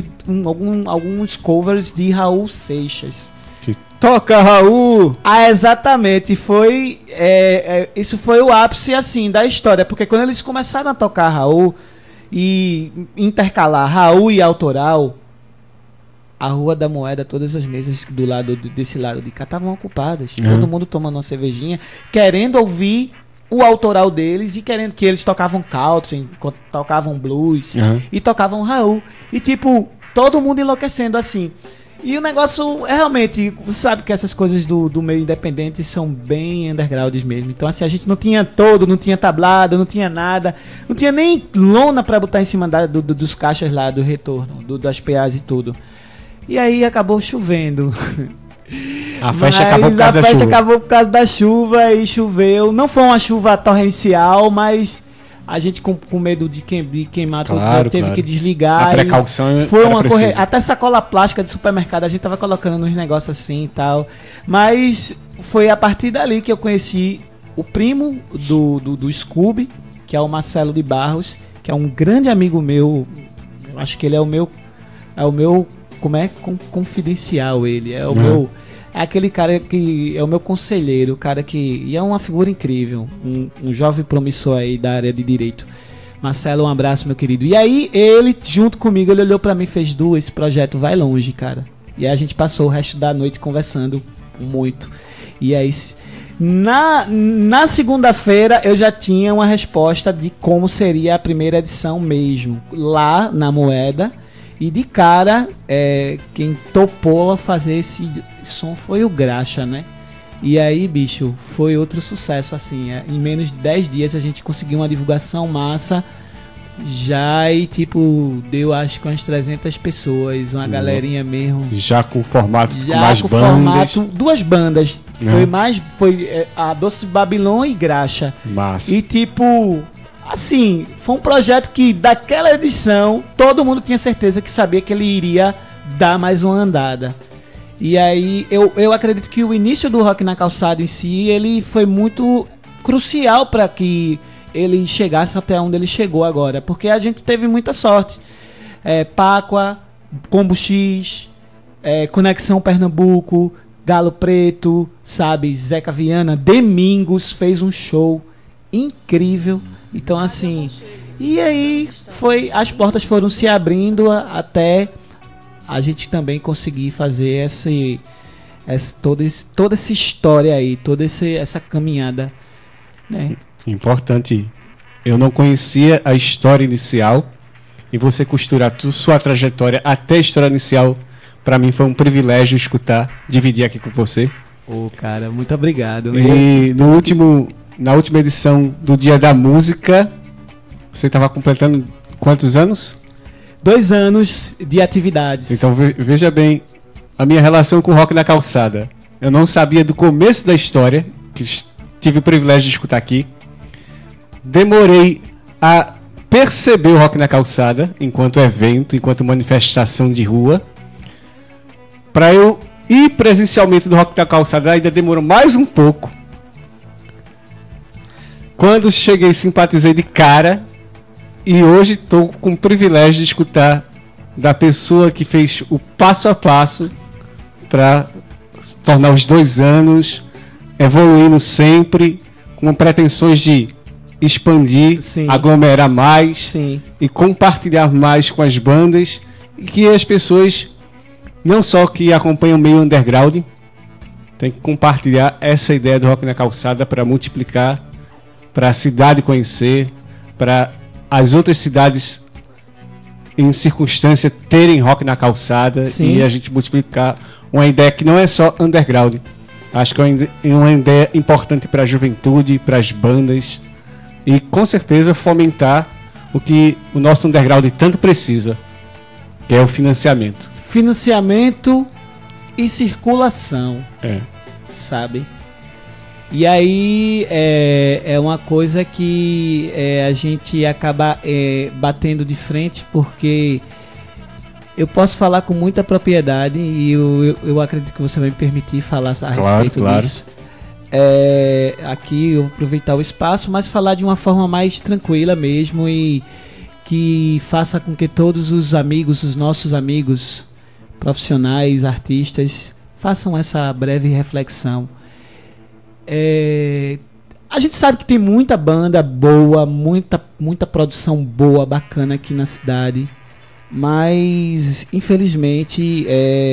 covers de Raul Seixas. Toca, Raul! Ah, exatamente. Foi, isso foi o ápice, assim, da história. Porque quando eles começaram a tocar Raul e intercalar Raul e autoral, a Rua da Moeda, todas as mesas do lado desse lado de cá estavam ocupadas. Todo mundo tomando uma cervejinha, querendo ouvir o autoral deles e querendo que eles tocavam country, tocavam blues e tocavam Raul. E tipo, todo mundo enlouquecendo assim. E o negócio, realmente, você sabe que essas coisas do meio independente são bem undergrounds mesmo. Então assim, a gente não tinha não tinha tablado, não tinha nada. Não tinha nem lona pra botar em cima dos caixas lá do retorno, das PAs e tudo. E aí acabou chovendo. A festa acabou por causa da chuva. Acabou por causa da chuva e choveu. Não foi uma chuva torrencial, mas a gente com medo de queimar tudo, teve que desligar. A precaução foi uma correria. Até sacola plástica de supermercado a gente tava colocando nos negócios assim e tal. Mas foi a partir dali que eu conheci o primo do Scooby, que é o Marcelo de Barros, que é um grande amigo meu. Eu acho que ele é o meu como é? Confidencial ele. É o meu. É aquele cara que é o meu conselheiro, o cara que. E é uma figura incrível. Um jovem promissor aí da área de direito. Marcelo, um abraço, meu querido. E aí, ele, junto comigo, ele olhou pra mim e fez: Du, esse projeto vai longe, cara. E aí a gente passou o resto da noite conversando muito. E aí, na segunda-feira, eu já tinha uma resposta de como seria a primeira edição mesmo. Lá na Moeda. E de cara, quem topou fazer esse som foi o Graxa, né? E aí, bicho, foi outro sucesso, assim. Em menos de 10 dias a gente conseguiu uma divulgação massa. Já e tipo, deu acho que umas 300 pessoas, uma galerinha mesmo. Já com formato, já com mais com bandas. Formato, 2 bandas. Foi a Doce Babilônia e Graxa. Massa. E tipo... Assim, foi um projeto que daquela edição todo mundo tinha certeza que sabia que ele iria dar mais uma andada. E aí eu acredito que o início do Rock na Calçada em si, ele foi muito crucial para que ele chegasse até onde ele chegou agora. Porque a gente teve muita sorte. Páqua, Combo X, Conexão Pernambuco, Galo Preto, sabe, Zeca Viana, Domingos fez um show incrível. Então assim, e aí as portas foram se abrindo até a gente também conseguir fazer toda essa história aí, toda essa caminhada, né? Importante. Eu não conhecia a história inicial e você costurar sua trajetória até a história inicial, para mim foi um privilégio dividir aqui com você. Cara, muito obrigado. E na última edição do Dia da Música, você estava completando quantos anos? 2 anos de atividades. Então veja bem a minha relação com o Rock na Calçada. Eu não sabia do começo da história, que tive o privilégio de escutar aqui. Demorei a perceber o Rock na Calçada enquanto evento, enquanto manifestação de rua. Para eu ir presencialmente no Rock na Calçada ainda demorou mais um pouco. Quando cheguei, simpatizei de cara. E hoje estou com o privilégio de escutar da pessoa que fez o passo a passo para tornar os 2 anos, evoluindo sempre, com pretensões de expandir, aglomerar mais e compartilhar mais com as bandas. E que as pessoas, não só que acompanham o meio underground, tem que compartilhar essa ideia do Rock na Calçada para multiplicar, para a cidade conhecer, para as outras cidades em circunstância terem Rock na Calçada. E a gente multiplicar uma ideia que não é só underground. Acho que é uma ideia importante para a juventude, para as bandas e com certeza fomentar o que o nosso underground tanto precisa, que é o financiamento. Financiamento e circulação, sabe? E aí é uma coisa que a gente acaba batendo de frente, porque eu posso falar com muita propriedade e eu acredito que você vai me permitir falar a respeito disso. aqui eu vou aproveitar o espaço, mas falar de uma forma mais tranquila mesmo e que faça com que todos os amigos, os nossos amigos profissionais, artistas, façam essa breve reflexão. A gente sabe que tem muita banda boa, muita produção boa, bacana aqui na cidade, mas infelizmente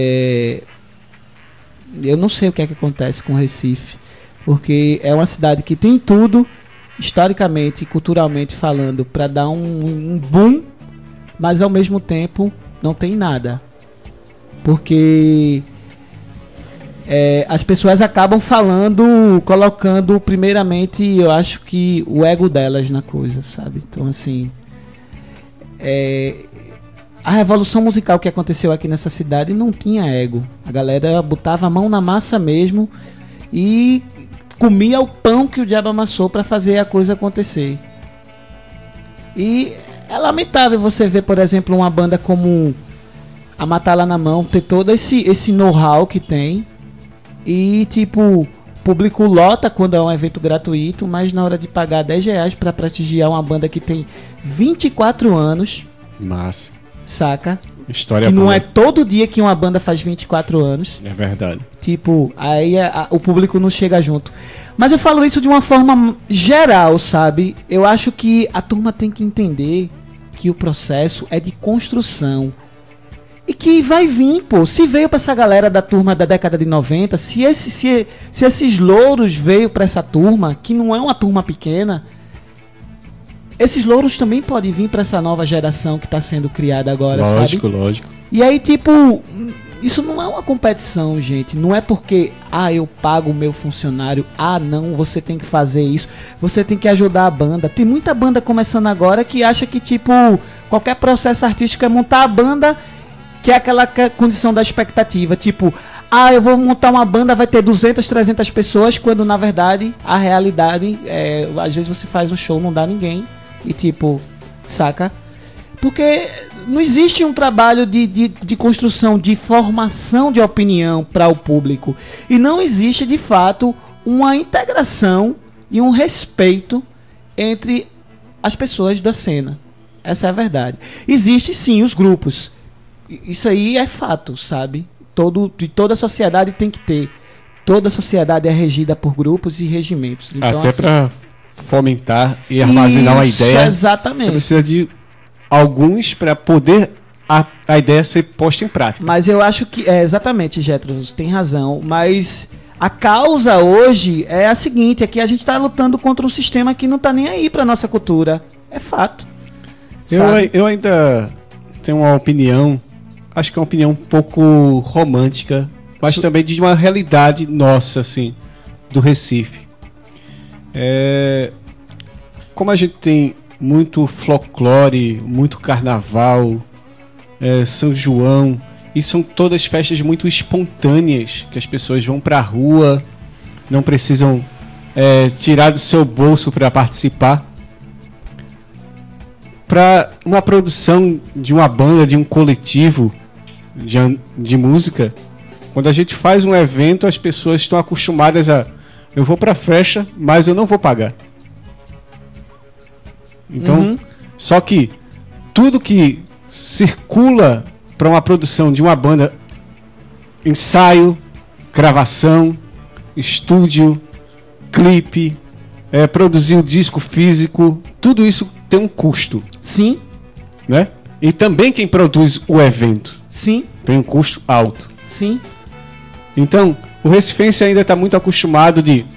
eu não sei o que é que acontece com Recife, porque é uma cidade que tem tudo, historicamente e culturalmente falando, para dar um boom, mas ao mesmo tempo não tem nada, porque as pessoas acabam colocando primeiramente, eu acho que o ego delas na coisa, sabe? Então assim, a revolução musical que aconteceu aqui nessa cidade não tinha ego, a galera botava a mão na massa mesmo e comia o pão que o diabo amassou para fazer a coisa acontecer. E é lamentável você ver, por exemplo, uma banda como a Matar Lá na Mão ter todo esse know-how que tem e tipo, o público lota quando é um evento gratuito, mas na hora de pagar R$10 para prestigiar uma banda que tem 24 anos, massa, saca? História que não boa. é todo dia que uma banda faz 24 anos. É verdade. Tipo, aí o público não chega junto. Mas eu falo isso de uma forma geral, sabe? Eu acho que a turma tem que entender que o processo é de construção. E que vai vir, pô. Se veio pra essa galera da turma da década de 90, se esses louros veio pra essa turma, que não é uma turma pequena, esses louros também podem vir pra essa nova geração que tá sendo criada agora, lógico, sabe? Lógico. E aí, tipo, isso não é uma competição, gente. Não é porque, eu pago o meu funcionário, não, você tem que fazer isso, você tem que ajudar a banda. Tem muita banda começando agora que acha que, tipo, qualquer processo artístico é montar a banda, que é aquela condição da expectativa. Tipo, eu vou montar uma banda, vai ter 200, 300 pessoas, quando na verdade, a realidade, às vezes você faz um show, não dá ninguém. E tipo, saca? Porque não existe um trabalho de construção, de formação de opinião para o público. E não existe, de fato, uma integração e um respeito entre as pessoas da cena. Essa é a verdade. Existe sim os grupos. Isso aí é fato, sabe? Toda a sociedade tem que ter. Toda a sociedade é regida por grupos e regimentos. Então, até assim, para fomentar e armazenar uma ideia. Exatamente. Você precisa de alguns para poder a ideia ser posta em prática. Mas eu acho que exatamente, Getro, você tem razão, mas a causa hoje é a seguinte, é que a gente está lutando contra um sistema que não está nem aí para nossa cultura. É fato. Eu ainda tenho uma opinião, acho que é uma opinião um pouco romântica, mas também de uma realidade nossa, assim, do Recife. Como a gente tem muito folclore, muito carnaval, São João, e são todas festas muito espontâneas, que as pessoas vão pra rua, não precisam tirar do seu bolso para participar. Para uma produção de uma banda, de um coletivo de música, quando a gente faz um evento, as pessoas estão acostumadas eu vou pra festa, mas eu não vou pagar. Então, só que tudo que circula para uma produção de uma banda, ensaio, gravação, estúdio, clipe, produzir o disco físico, tudo isso tem um custo. Sim. Né? E também quem produz o evento. Sim. Tem um custo alto. Sim. Então, o recifense ainda está muito acostumado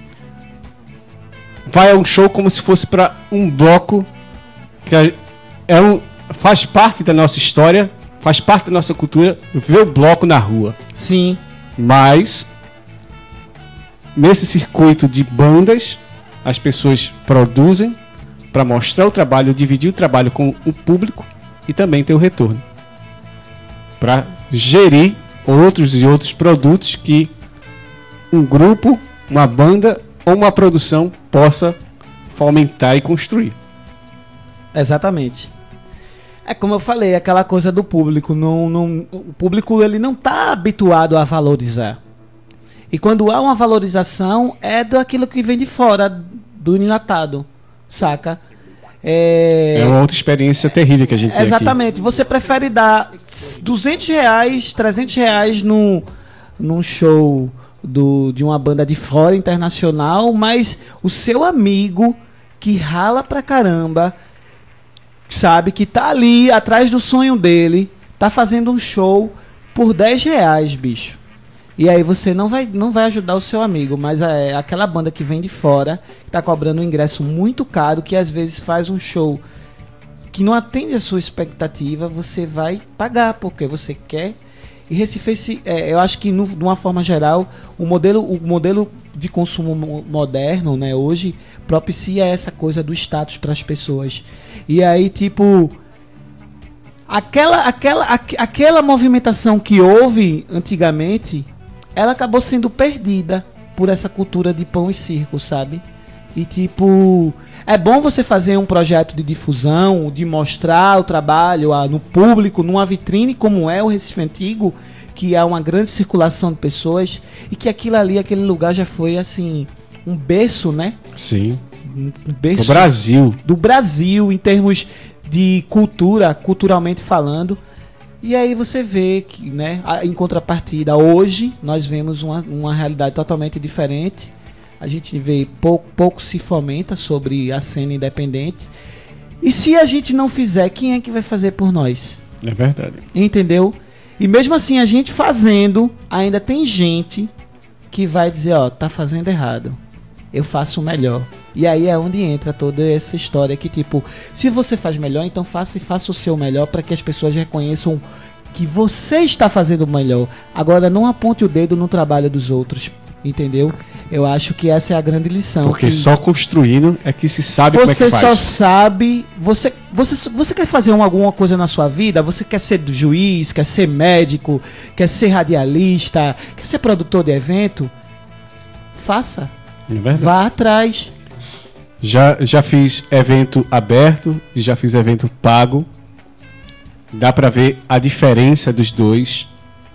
vai a um show como se fosse para um bloco que faz parte da nossa história, faz parte da nossa cultura, ver o bloco na rua. Sim. Mas nesse circuito de bandas, as pessoas produzem para mostrar o trabalho, dividir o trabalho com o público e também ter o retorno. Para gerir outros e outros produtos que um grupo, uma banda ou uma produção possa fomentar e construir. Exatamente. É como eu falei, aquela coisa do público. O público ele não está habituado a valorizar. E quando há uma valorização, é daquilo que vem de fora, do enlatado, saca? É uma outra experiência terrível que a gente tem aqui. Exatamente. Você prefere dar R$200, R$300 num show de uma banda de fora, internacional, mas o seu amigo que rala pra caramba, sabe, que tá ali atrás do sonho dele, tá fazendo um show por R$10, bicho. E aí você não vai ajudar o seu amigo, mas é aquela banda que vem de fora, que tá cobrando um ingresso muito caro, que às vezes faz um show que não atende a sua expectativa, você vai pagar, porque você quer. E Recife, eu acho que de uma forma geral, o modelo de consumo moderno, né, hoje, propicia essa coisa do status para as pessoas. E aí, tipo, aquela movimentação que houve antigamente, ela acabou sendo perdida por essa cultura de pão e circo, sabe? E tipo, é bom você fazer um projeto de difusão, de mostrar o trabalho no público, numa vitrine como é o Recife Antigo, que há uma grande circulação de pessoas e que aquele lugar já foi assim, um berço, né? Sim. Um berço do Brasil. Do Brasil, em termos de culturalmente falando. E aí você vê que, né, em contrapartida, hoje nós vemos uma realidade totalmente diferente. A gente vê pouco se fomenta sobre a cena independente. E se a gente não fizer, quem é que vai fazer por nós? É verdade. Entendeu? E mesmo assim, a gente fazendo, ainda tem gente que vai dizer, ó, tá fazendo errado. Eu faço melhor. E aí é onde entra toda essa história que, tipo, se você faz melhor, então faça o seu melhor para que as pessoas reconheçam que você está fazendo melhor. Agora, não aponte o dedo no trabalho dos outros, entendeu? Eu acho que essa é a grande lição. Porque só construindo é que se sabe como é que faz. Você só sabe... Você quer fazer alguma coisa na sua vida? Você quer ser juiz, quer ser médico, quer ser radialista, quer ser produtor de evento? Faça. Vá atrás. Já fiz evento aberto e já fiz evento pago. Dá pra ver a diferença dos dois.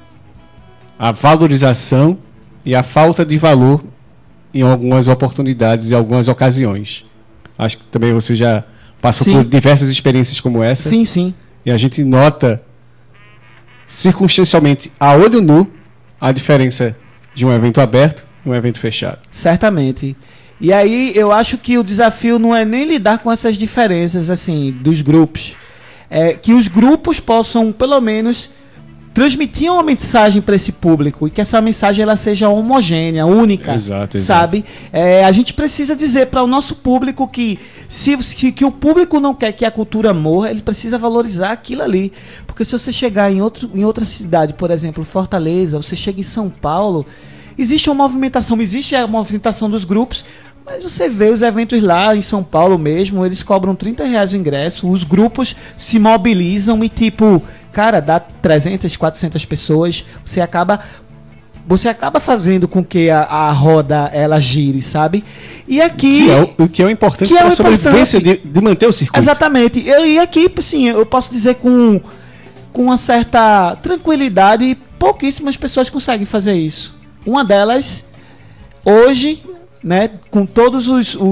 A valorização e a falta de valor em algumas oportunidades e algumas ocasiões. Acho que também você já passou por diversas experiências como essa. Sim, sim. E a gente nota circunstancialmente, a olho nu, a diferença de um evento aberto e um evento fechado. Certamente. E aí eu acho que o desafio não é nem lidar com essas diferenças assim dos grupos. É que os grupos possam, pelo menos, transmitir uma mensagem para esse público e que essa mensagem ela seja homogênea, única, exato. Sabe? A gente precisa dizer para o nosso público que que o público não quer que a cultura morra, ele precisa valorizar aquilo ali. Porque se você chegar em outra cidade, por exemplo, Fortaleza, você chega em São Paulo, existe a movimentação dos grupos, mas você vê os eventos lá em São Paulo mesmo, eles cobram R$30 o ingresso, os grupos se mobilizam e tipo, cara, dá 300, 400 pessoas, você acaba fazendo com que a roda ela gire, sabe? E aqui... O que é o importante para a sobrevivência de manter o circuito. Exatamente. E aqui, sim, eu posso dizer com uma certa tranquilidade, pouquíssimas pessoas conseguem fazer isso. Uma delas, hoje, né, com todos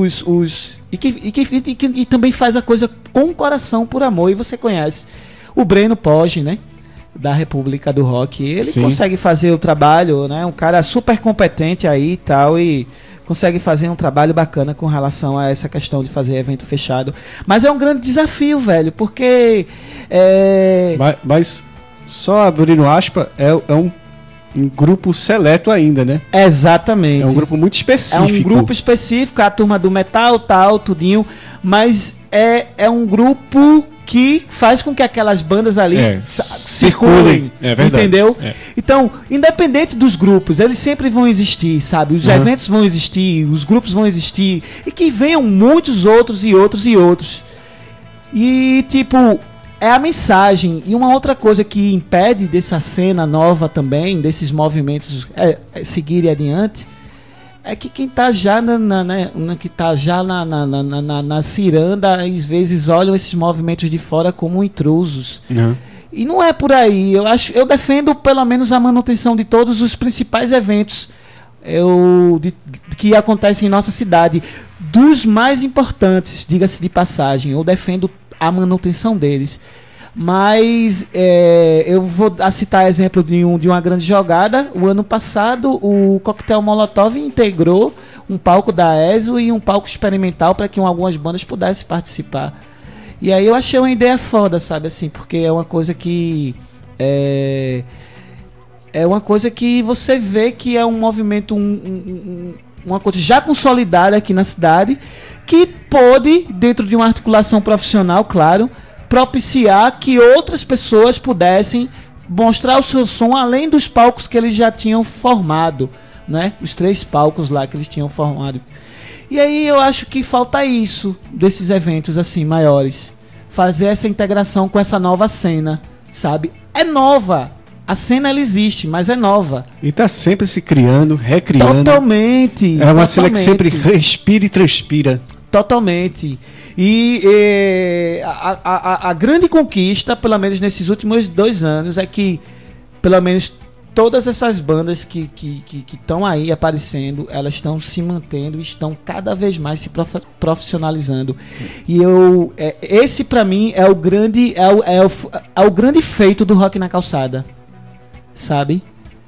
e também faz a coisa com o coração, por amor, e você conhece o Breno Poggi, né, da República do Rock. Ele consegue fazer o trabalho, né, um cara super competente aí e tal, e consegue fazer um trabalho bacana com relação a essa questão de fazer evento fechado. Mas é um grande desafio, velho, porque mas só abrindo aspa, é um grupo seleto ainda, né? Exatamente. É um grupo muito específico. É um grupo específico, a turma do metal, tal, tudinho. Mas é um grupo que faz com que aquelas bandas ali circulem. É verdade. Entendeu? Então, independente dos grupos, eles sempre vão existir, sabe? Os eventos vão existir, os grupos vão existir. E que venham muitos outros e outros e outros. E, tipo... é a mensagem. E uma outra coisa que impede dessa cena nova também, desses movimentos seguirem adiante, é que quem está já na ciranda, às vezes olham esses movimentos de fora como intrusos. E não é por aí. Eu defendo pelo menos a manutenção de todos os principais eventos. que acontece em nossa cidade. Dos mais importantes, diga-se de passagem, eu defendo a manutenção deles. Mas eu vou citar exemplo de uma grande jogada. O ano passado, o Coquetel Molotov integrou um palco da ESO e um palco experimental para que algumas bandas pudessem participar. E aí eu achei uma ideia foda, sabe, assim, porque é uma coisa que é uma coisa que você vê que é um movimento, uma coisa já consolidada aqui na cidade, que pôde, dentro de uma articulação profissional, claro, propiciar que outras pessoas pudessem mostrar o seu som além dos palcos que eles já tinham formado, né? Os 3 palcos lá que eles tinham formado. E aí eu acho que falta isso desses eventos assim maiores, fazer essa integração com essa nova cena, sabe? É nova. A cena ela existe, mas é nova. E tá sempre se criando, recriando. Totalmente. É uma cena que sempre respira e transpira. Totalmente. E a grande conquista, pelo menos nesses últimos 2 anos, é que, pelo menos, todas essas bandas que estão aí aparecendo, elas estão se mantendo e estão cada vez mais se profissionalizando. E esse, pra mim, é o grande feito do Rock na Calçada. Sabe?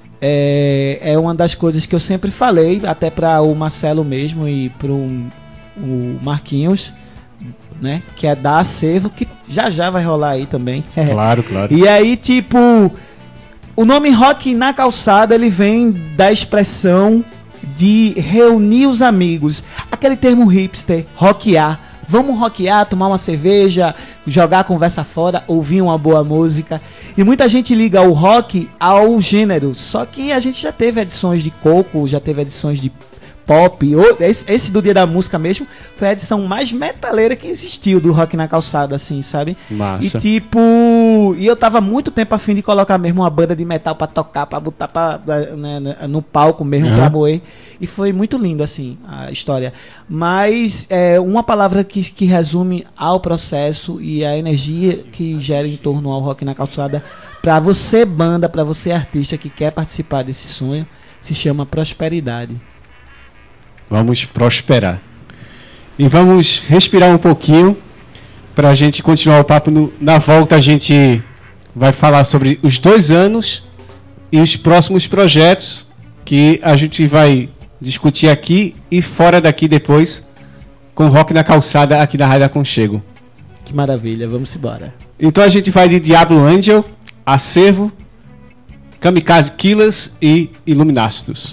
É uma das coisas que eu sempre falei, até para o Marcelo mesmo e para o Marquinhos, né? Que é da Acervo, que já vai rolar aí também. Claro, claro. E aí, tipo, o nome Rock na Calçada, ele vem da expressão de reunir os amigos. Aquele termo hipster, rockear. Vamos rockear, tomar uma cerveja, jogar a conversa fora, ouvir uma boa música. E muita gente liga o rock ao gênero. Só que a gente já teve edições de coco, já teve edições de pop. Esse do Dia da Música mesmo foi a edição mais metaleira que existiu do Rock na Calçada, assim, sabe? Massa. E tipo... E eu tava muito tempo a fim de colocar mesmo uma banda de metal pra tocar, pra botar no palco mesmo, pra moer. E foi muito lindo, assim, a história. Mas uma palavra que resume ao processo e a energia que gera em torno ao Rock na Calçada, pra você banda, pra você artista que quer participar desse sonho, se chama prosperidade. Vamos prosperar. E vamos respirar um pouquinho para a gente continuar o papo. Na volta a gente vai falar sobre os 2 anos e os próximos projetos que a gente vai discutir aqui e fora daqui depois com Rock na Calçada aqui na Rádio Aconchego. Que maravilha, vamos embora. Então a gente vai de Diablo Angel, Acervo, Kamikaze Killers e Illuminastus.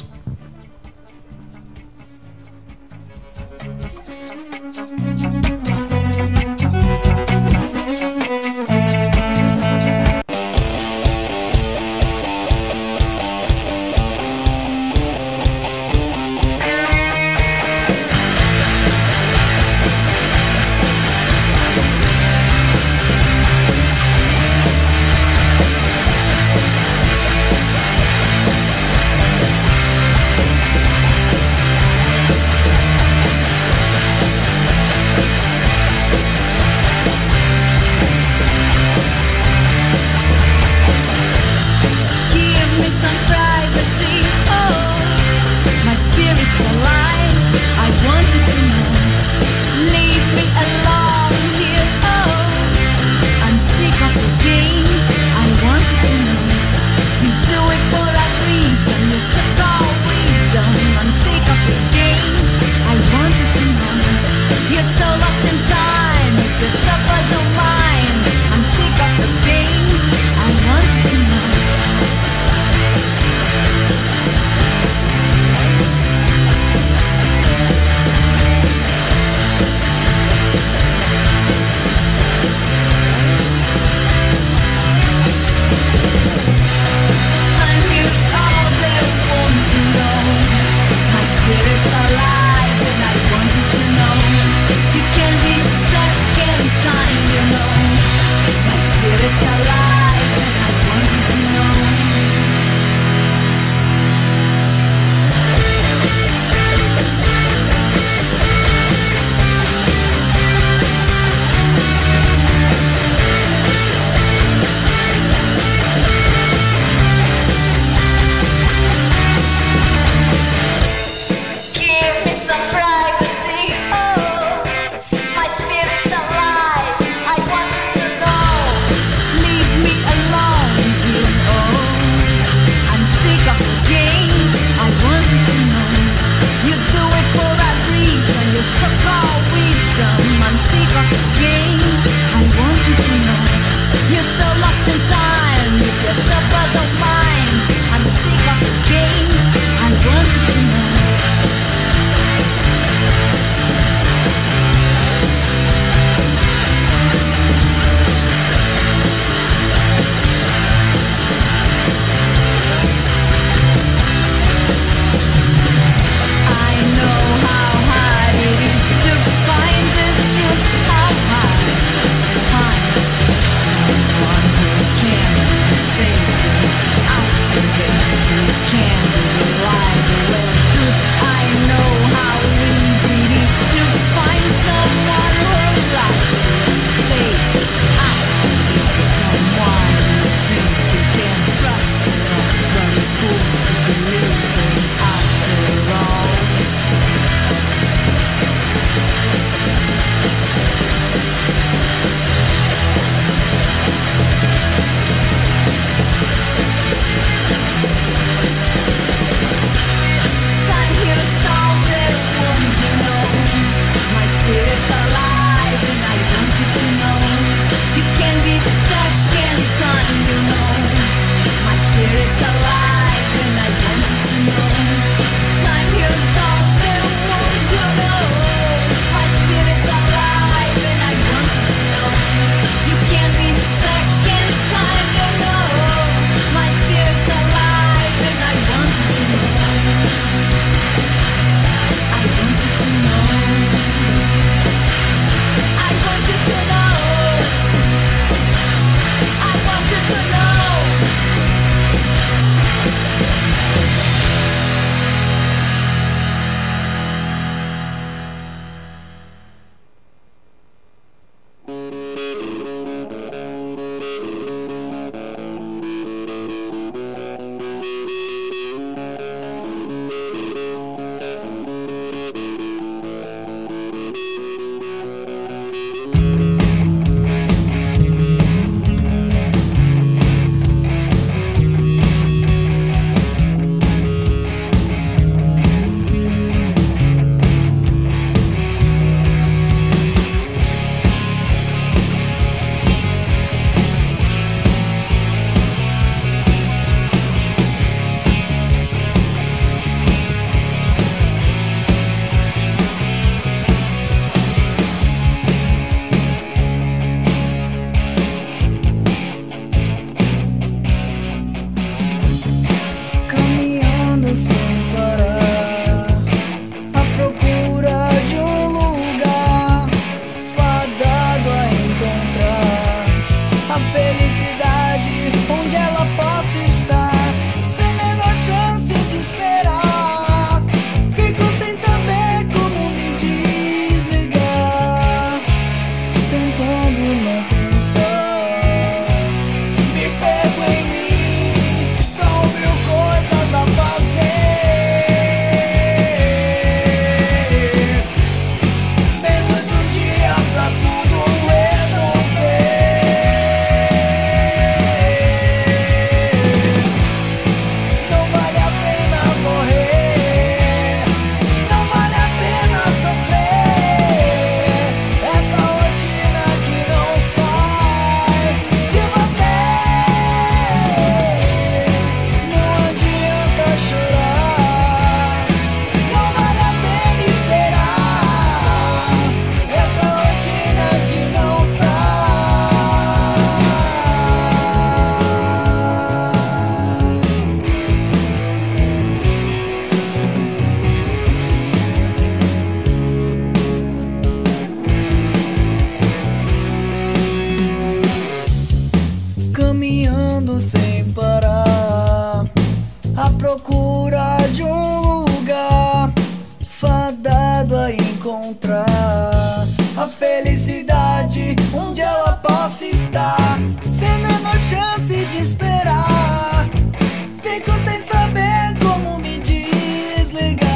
caminhando sem parar, à procura de um lugar fadado a encontrar a felicidade onde ela possa estar, sem a menor chance de esperar. Fico sem saber como me desligar,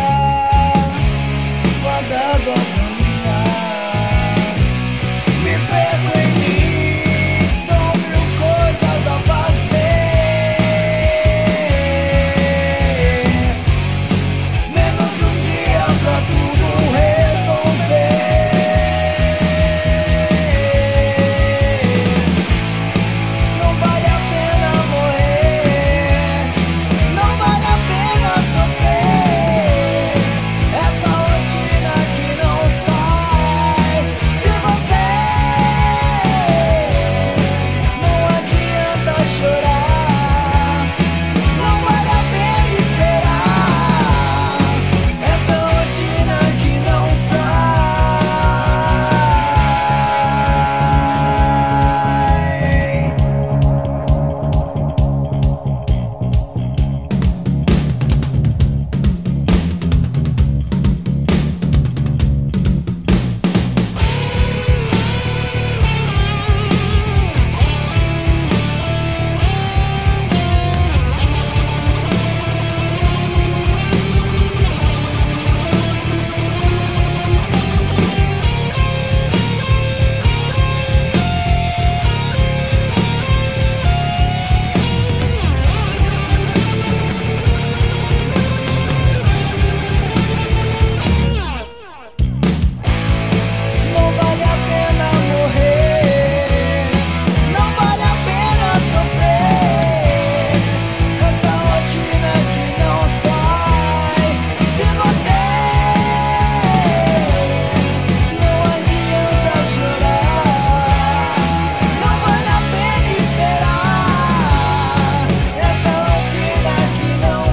fadado a caminhar. Me perco em mim, são mil coisas a fazer, menos um dia pra tudo resolver. Não vale a pena morrer, não vale a pena sofrer, essa rotina que não sai de você. Não adianta chorar, não vale a pena esperar, essa rotina que não vale a pena morrer, não vale a pena sofrer, essa rotina que não sai de você. Não adianta chorar, não vale a pena esperar, essa rotina que não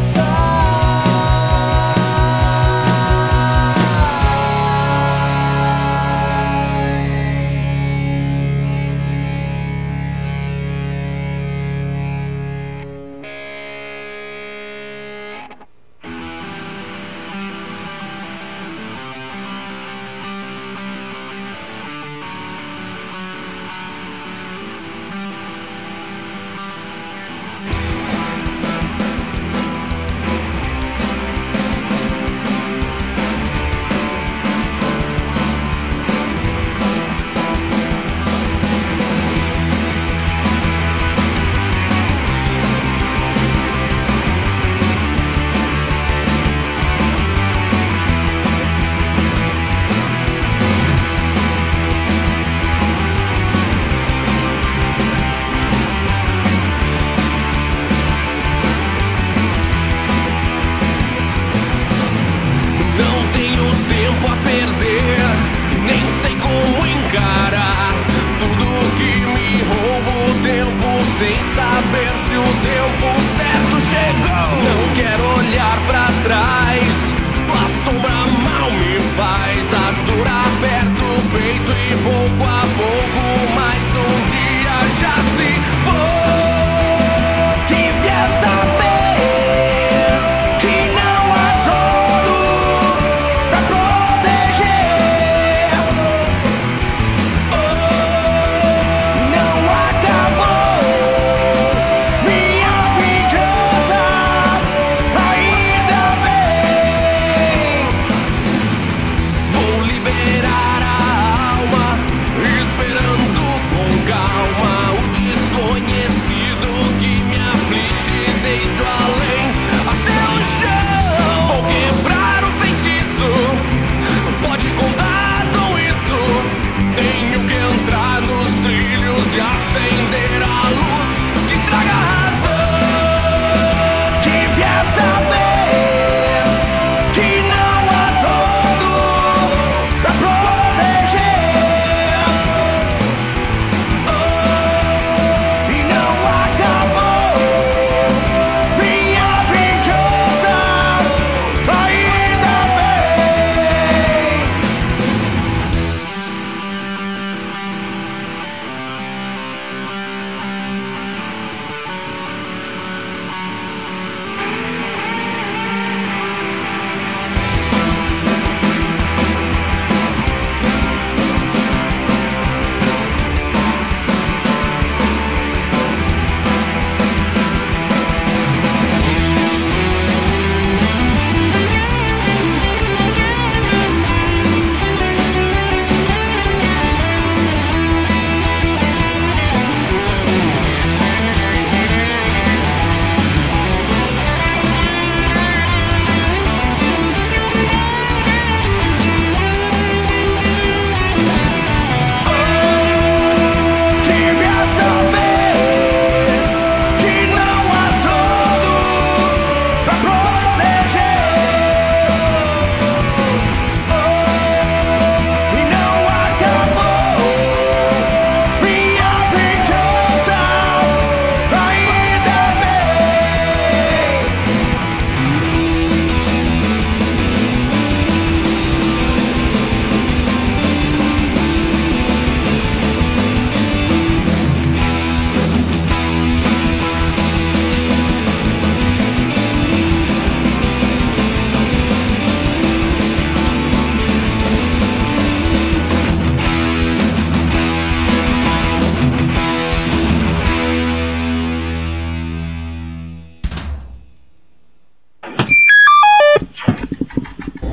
Não tenho tempo a perder, nem sei como encarar tudo que me rouba o tempo, sem saber se o tempo certo chegou. Não quero olhar pra trás, sua sombra mal me faz. A dor aperta o peito e pouco a pouco mais um dia já se foi. Devia saber que não há todo pra proteger. Não acabou minha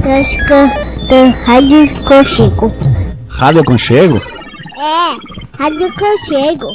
Tô escutando Rádio Conchego. Rádio Conchego? É, Rádio Conchego.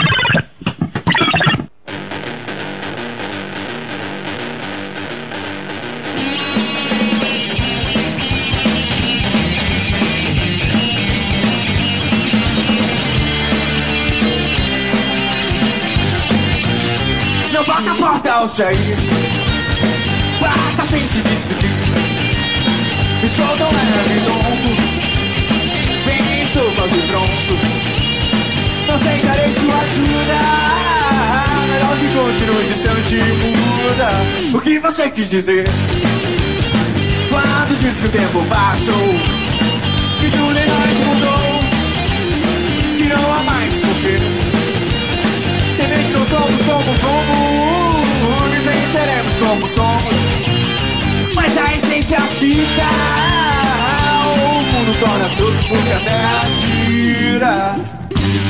Não bota a porta ao sair, guarda sem se despedir. Me solta um leve tonto, vem, estou quase pronto. Não aceitarei sua ajuda, melhor que continue distante e muda. O que você quis dizer quando disse que o tempo passou, que tudo em nós mudou, que não há mais porquê. Você vê que não somos como fomos, nem seremos como somos, mas a essência fica. O mundo torna tudo porque a terra gira.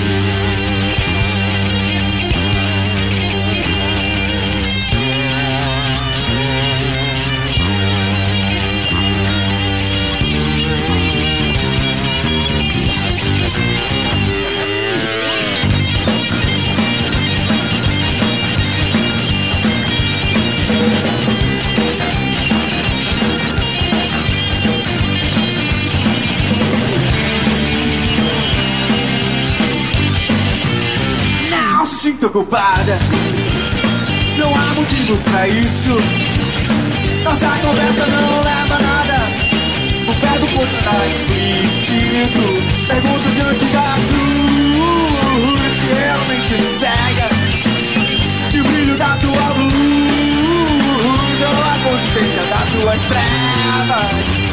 Sinto culpada, não há motivos pra isso. Nossa conversa não leva a nada, o pé do ponto tá implícito. Pergunto diante da cruz que realmente me cega, se o brilho da tua luz ou a consistência das tuas trevas.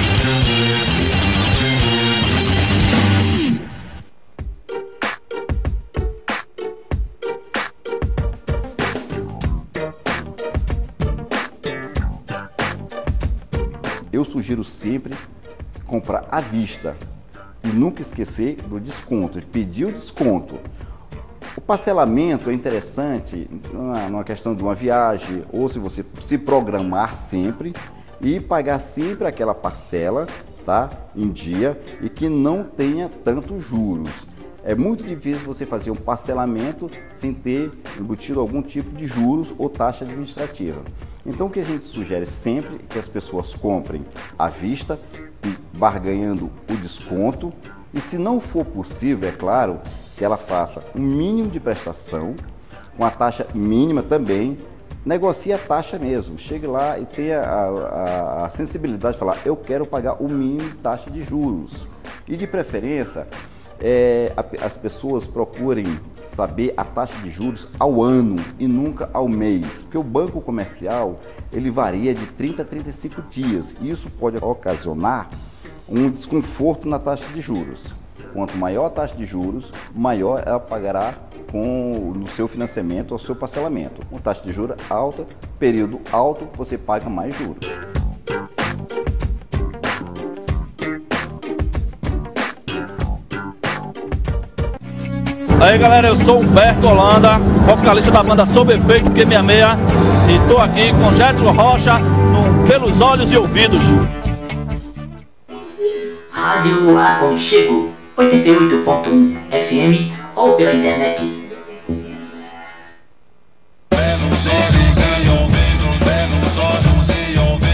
Eu sugiro sempre comprar à vista e nunca esquecer do desconto, de pedir o desconto. O parcelamento é interessante numa questão de uma viagem, ou se você se programar sempre e pagar sempre aquela parcela, tá, em dia, e que não tenha tantos juros. É muito difícil você fazer um parcelamento sem ter embutido algum tipo de juros ou taxa administrativa. Então o que a gente sugere sempre é que as pessoas comprem à vista, barganhando o desconto, e se não for possível, é claro, que ela faça um mínimo de prestação, com a taxa mínima também, negocie a taxa mesmo, chegue lá e tenha a sensibilidade de falar, eu quero pagar o mínimo de taxa de juros. E de preferência, as pessoas procurem saber a taxa de juros ao ano e nunca ao mês, porque o banco comercial ele varia de 30 a 35 dias e isso pode ocasionar um desconforto na taxa de juros. Quanto maior a taxa de juros, maior ela pagará no seu financiamento ou seu parcelamento. Com taxa de juros alta, período alto, você paga mais juros. Aí galera, eu sou Humberto Holanda, vocalista da banda Sob Efeito Q66 e tô aqui com Jetro Rocha no Pelos Olhos e Ouvidos. Rádio Aconchego 88.1 FM ou pela internet. Pelos olhos e ouvidos, pelos olhos e ouvidos.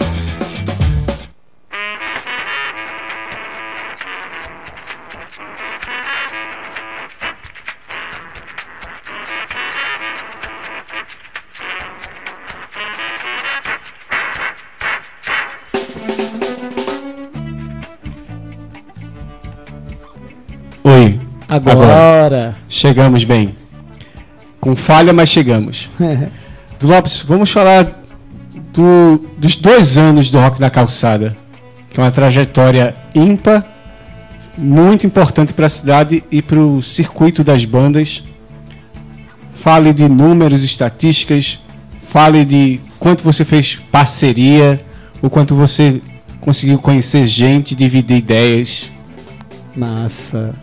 Oi. Agora. Chegamos bem. Com falha, mas chegamos. Lopes, vamos falar dos 2 anos do Rock na Calçada, que é uma trajetória ímpar, muito importante para a cidade e para o circuito das bandas. Fale de números, estatísticas, fale de quanto você fez parceria, o quanto você conseguiu conhecer gente, dividir ideias. Massa.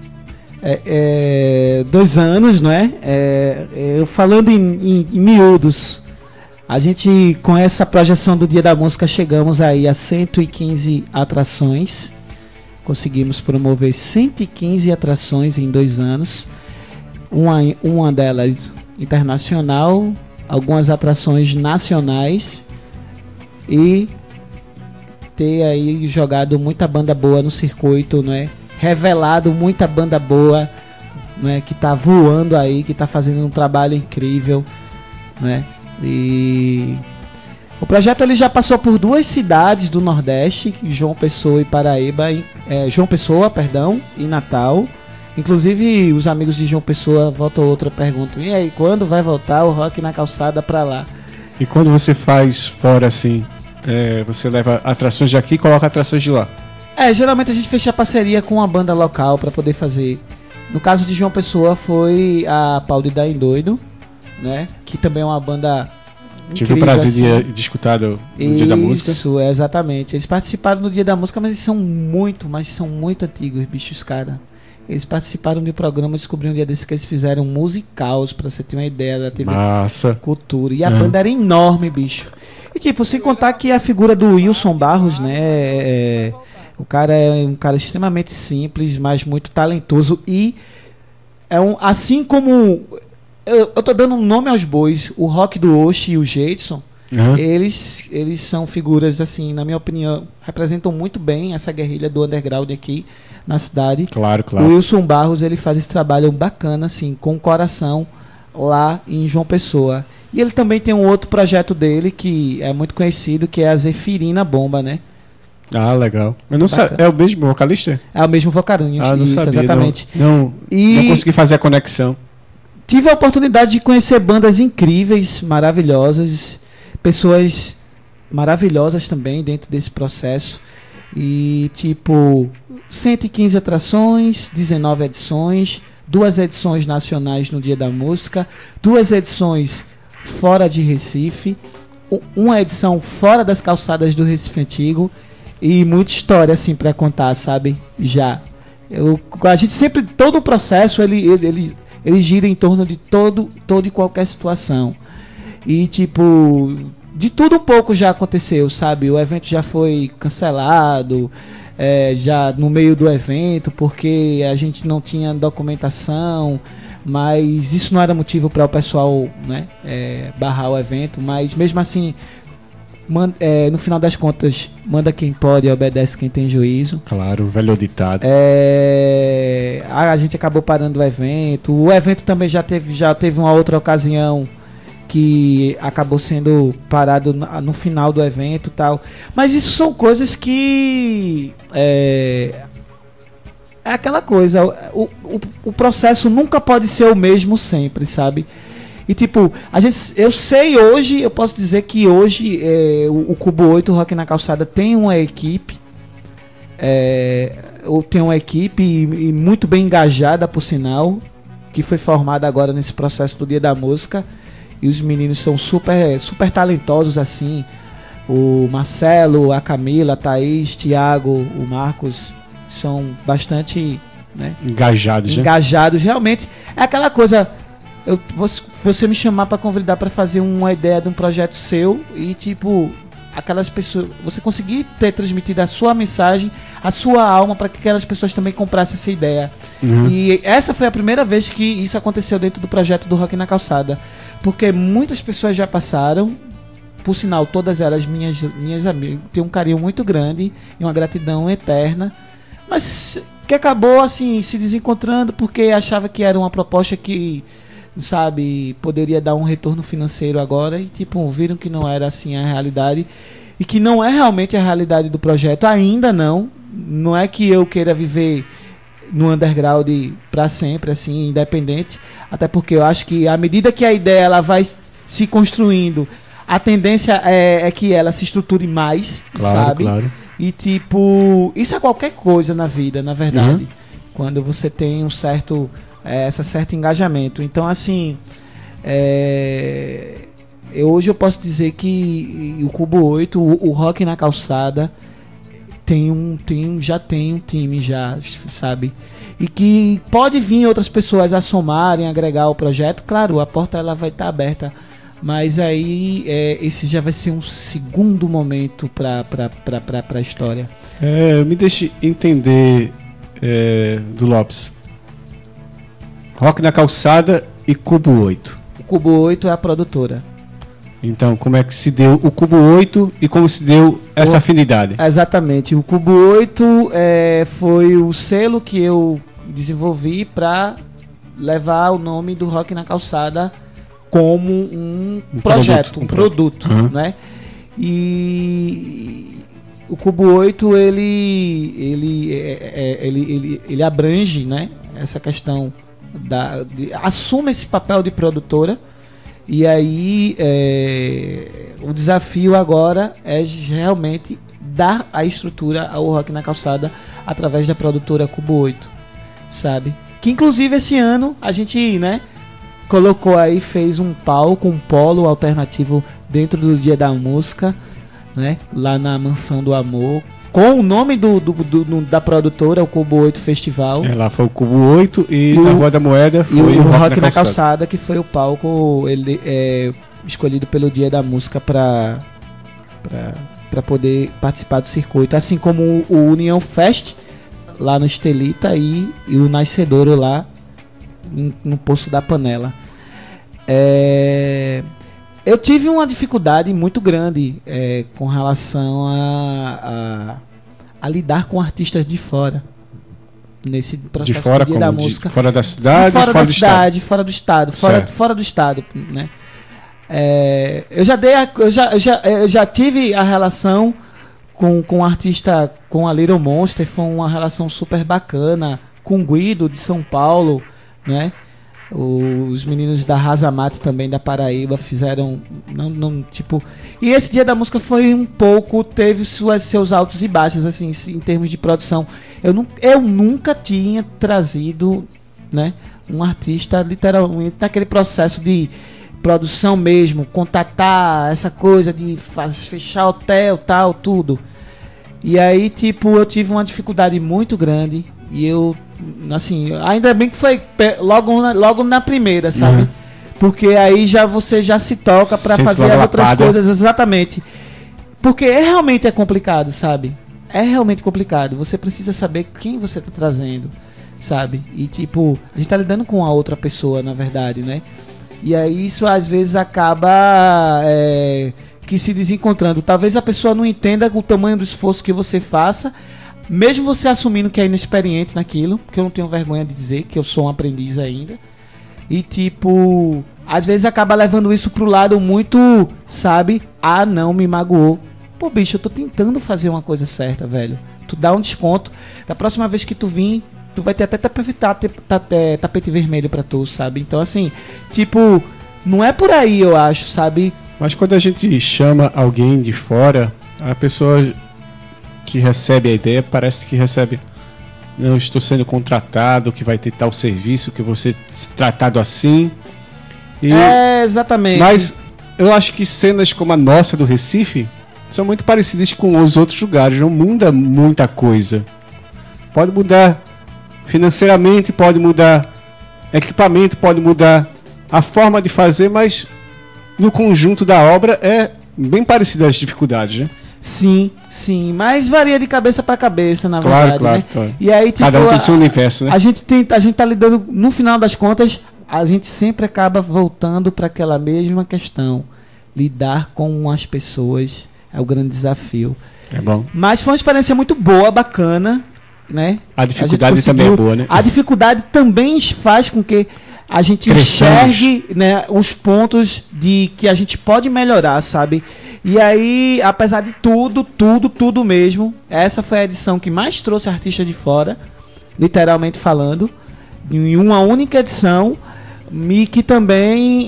2 anos, não é? Eu falando em miúdos, A gente, com essa projeção do Dia da Música, chegamos aí a 115 atrações. Conseguimos promover 115 atrações em 2 anos. Uma delas internacional, algumas atrações nacionais e ter aí jogado muita banda boa no circuito, né? Revelado muita banda boa, né? Que tá voando aí, que tá fazendo um trabalho incrível, né? E o projeto ele já passou por 2 cidades do Nordeste, João Pessoa e Paraíba, João Pessoa, perdão, e Natal. Inclusive os amigos de João Pessoa, volta ou outra, perguntam: e aí, quando vai voltar o Rock na Calçada pra lá? E quando você faz fora assim, você leva atrações daqui e coloca atrações de lá? Geralmente a gente fecha parceria com uma banda local pra poder fazer. No caso de João Pessoa foi a Pau de Dar em Doido, né? Que também é uma banda tive o prazer de escutar no Dia da Música. Isso, exatamente. Eles participaram no Dia da Música, mas eles são muito antigos, bichos, cara. Eles participaram de um programa, descobri um dia desse que eles fizeram musicals, pra você ter uma ideia da TV Massa. Cultura. E a banda era enorme, bicho. E tipo, sem contar que a figura do Wilson Barros, né? O cara é um cara extremamente simples, mas muito talentoso. E assim como eu tô dando um nome aos bois, o Rock do Oshi e o Jadson, eles são figuras, assim, na minha opinião, representam muito bem essa guerrilha do underground aqui na cidade. Claro. O Wilson Barros, ele faz esse trabalho bacana, assim, com o coração lá em João Pessoa. E ele também tem um outro projeto dele que é muito conhecido, que é a Zefirina Bomba, né? Ah, legal. Eu não é o mesmo vocalista? É o mesmo vocalista. Ah, não isso, sabia. Exatamente. Não consegui fazer a conexão. Tive a oportunidade de conhecer bandas incríveis, maravilhosas, pessoas maravilhosas também dentro desse processo. E tipo, 115 atrações, 19 edições, 2 edições nacionais no Dia da Música, 2 edições fora de Recife, uma edição fora das calçadas do Recife Antigo e muita história assim para contar, sabe? A gente sempre, todo o processo ele gira em torno de todo e qualquer situação. E tipo, de tudo um pouco já aconteceu, sabe? O evento já foi cancelado, já no meio do evento, porque a gente não tinha documentação, mas isso não era motivo para o pessoal, né, barrar o evento. Mas mesmo assim, no final das contas, manda quem pode e obedece quem tem juízo. Claro, velho ditado. A gente acabou parando o evento. O evento também já teve uma outra ocasião que acabou sendo parado no final do evento e tal. Mas isso são coisas que é aquela coisa, o processo nunca pode ser o mesmo sempre, sabe? E tipo, eu sei hoje, eu posso dizer que hoje o Cubo 8 Rock na Calçada tem uma equipe, tem uma equipe e muito bem engajada, por sinal, que foi formada agora nesse processo do Dia da Música. E os meninos são super talentosos, assim. O Marcelo, a Camila, a Thaís, Thiago, o Marcos são bastante, né, engajados. Realmente é aquela coisa. Você me chamar para convidar para fazer uma ideia de um projeto seu e tipo, aquelas pessoas, você conseguir ter transmitido a sua mensagem, a sua alma, para que aquelas pessoas também comprassem essa ideia. E essa foi a primeira vez que isso aconteceu dentro do projeto do Rock na Calçada, porque muitas pessoas já passaram, por sinal, todas elas minhas amigas, tem um carinho muito grande e uma gratidão eterna, mas que acabou assim se desencontrando porque achava que era uma proposta que, sabe, poderia dar um retorno financeiro agora e tipo, viram que não era assim a realidade e que não é realmente a realidade do projeto, ainda não é que eu queira viver no underground para sempre, assim, independente, até porque eu acho que à medida que a ideia ela vai se construindo, a tendência é que ela se estruture mais, sabe? Claro. E tipo, isso é qualquer coisa na vida, na verdade, quando você tem um certo engajamento. Então, assim, hoje eu posso dizer que o Cubo 8, o Rock na Calçada, já tem um time, sabe? E que pode vir outras pessoas a somarem, agregar o projeto. Claro, a porta ela vai estar aberta Mas aí esse já vai ser um segundo momento pra história. Me deixe entender, do Lopes. Rock na Calçada e Cubo 8. O Cubo 8 é a produtora. Então, como é que se deu o Cubo 8 e como se deu essa afinidade? Exatamente. O Cubo 8 foi o selo que eu desenvolvi para levar o nome do Rock na Calçada como um projeto, um produto, né? E o Cubo 8 ele abrange, né, essa questão assume esse papel de produtora. E aí o desafio agora é realmente dar a estrutura ao Rock na Calçada através da produtora Cubo 8, sabe? Que inclusive esse ano a gente, né, colocou aí, fez um palco, um polo alternativo dentro do Dia da Música, né, lá na Mansão do Amor, com o nome da produtora, o Cubo 8 Festival. Lá foi o Cubo 8 e na Rua da Moeda foi o Rock na Calçada, que foi o palco escolhido pelo Dia da Música para poder participar do circuito. Assim como o União Fest, lá no Estelita, e o Nascedouro lá no Poço da Panela. Eu tive uma dificuldade muito grande com relação a lidar com artistas de fora nesse processo de fora, do Dia da Música. Fora da cidade, fora da cidade, fora do estado, fora do estado, né? Eu já tive a relação com um artista, com a Little Monster, foi uma relação super bacana, com o Guido de São Paulo, né? Os meninos da Razamate também da Paraíba fizeram e esse Dia da Música foi um pouco, teve seus altos e baixos, assim, em termos de produção. Eu nunca tinha trazido, né, um artista literalmente naquele processo de produção mesmo, contatar essa coisa de fechar hotel, tal, tudo. E aí, eu tive uma dificuldade muito grande. E eu, assim, ainda bem que foi logo na primeira, sabe? Porque aí você já se toca pra fazer as outras coisas, exatamente. Porque realmente é complicado, sabe? É realmente complicado. Você precisa saber quem você tá trazendo, sabe? E a gente tá lidando com a outra pessoa, na verdade, né? E aí isso às vezes acaba que se desencontrando. Talvez a pessoa não entenda o tamanho do esforço que você faça, mesmo você assumindo que é inexperiente naquilo, porque eu não tenho vergonha de dizer que eu sou um aprendiz ainda. E às vezes acaba levando isso pro lado muito, sabe? Não, me magoou. Pô, bicho, eu tô tentando fazer uma coisa certa, velho. Tu dá um desconto. Da próxima vez que tu vir, tu vai ter até tapete vermelho pra tu, sabe? Então, assim, não é por aí, eu acho, sabe? Mas quando a gente chama alguém de fora, a pessoa que recebe a ideia parece que recebe: não, estou sendo contratado, que vai ter tal serviço, que vou ser tratado assim. Exatamente. Mas eu acho que cenas como a nossa do Recife são muito parecidas com os outros lugares, não muda muita coisa. Pode mudar financeiramente, pode mudar equipamento, pode mudar a forma de fazer, mas no conjunto da obra é bem parecida as dificuldades, né? Sim, mas varia de cabeça para cabeça, na verdade, claro, né? Claro. E aí, cada um tem seu universo, né? A gente tá lidando, no final das contas, a gente sempre acaba voltando para aquela mesma questão. Lidar com as pessoas é o grande desafio. É bom. Mas foi uma experiência muito boa, bacana, né? A dificuldade também é boa, né? A dificuldade também faz com que a gente enxergue, né, os pontos de que a gente pode melhorar, sabe? E aí, apesar de tudo mesmo, essa foi a edição que mais trouxe artistas de fora, literalmente falando, em uma única edição, e que também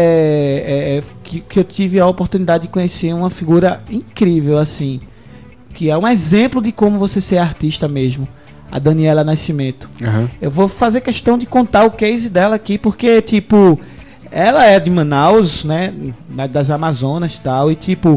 que eu tive a oportunidade de conhecer uma figura incrível, assim, que é um exemplo de como você ser artista mesmo. A Daniela Nascimento. Eu vou fazer questão de contar o case dela aqui, porque, ela é de Manaus, né, das Amazonas e tal, e,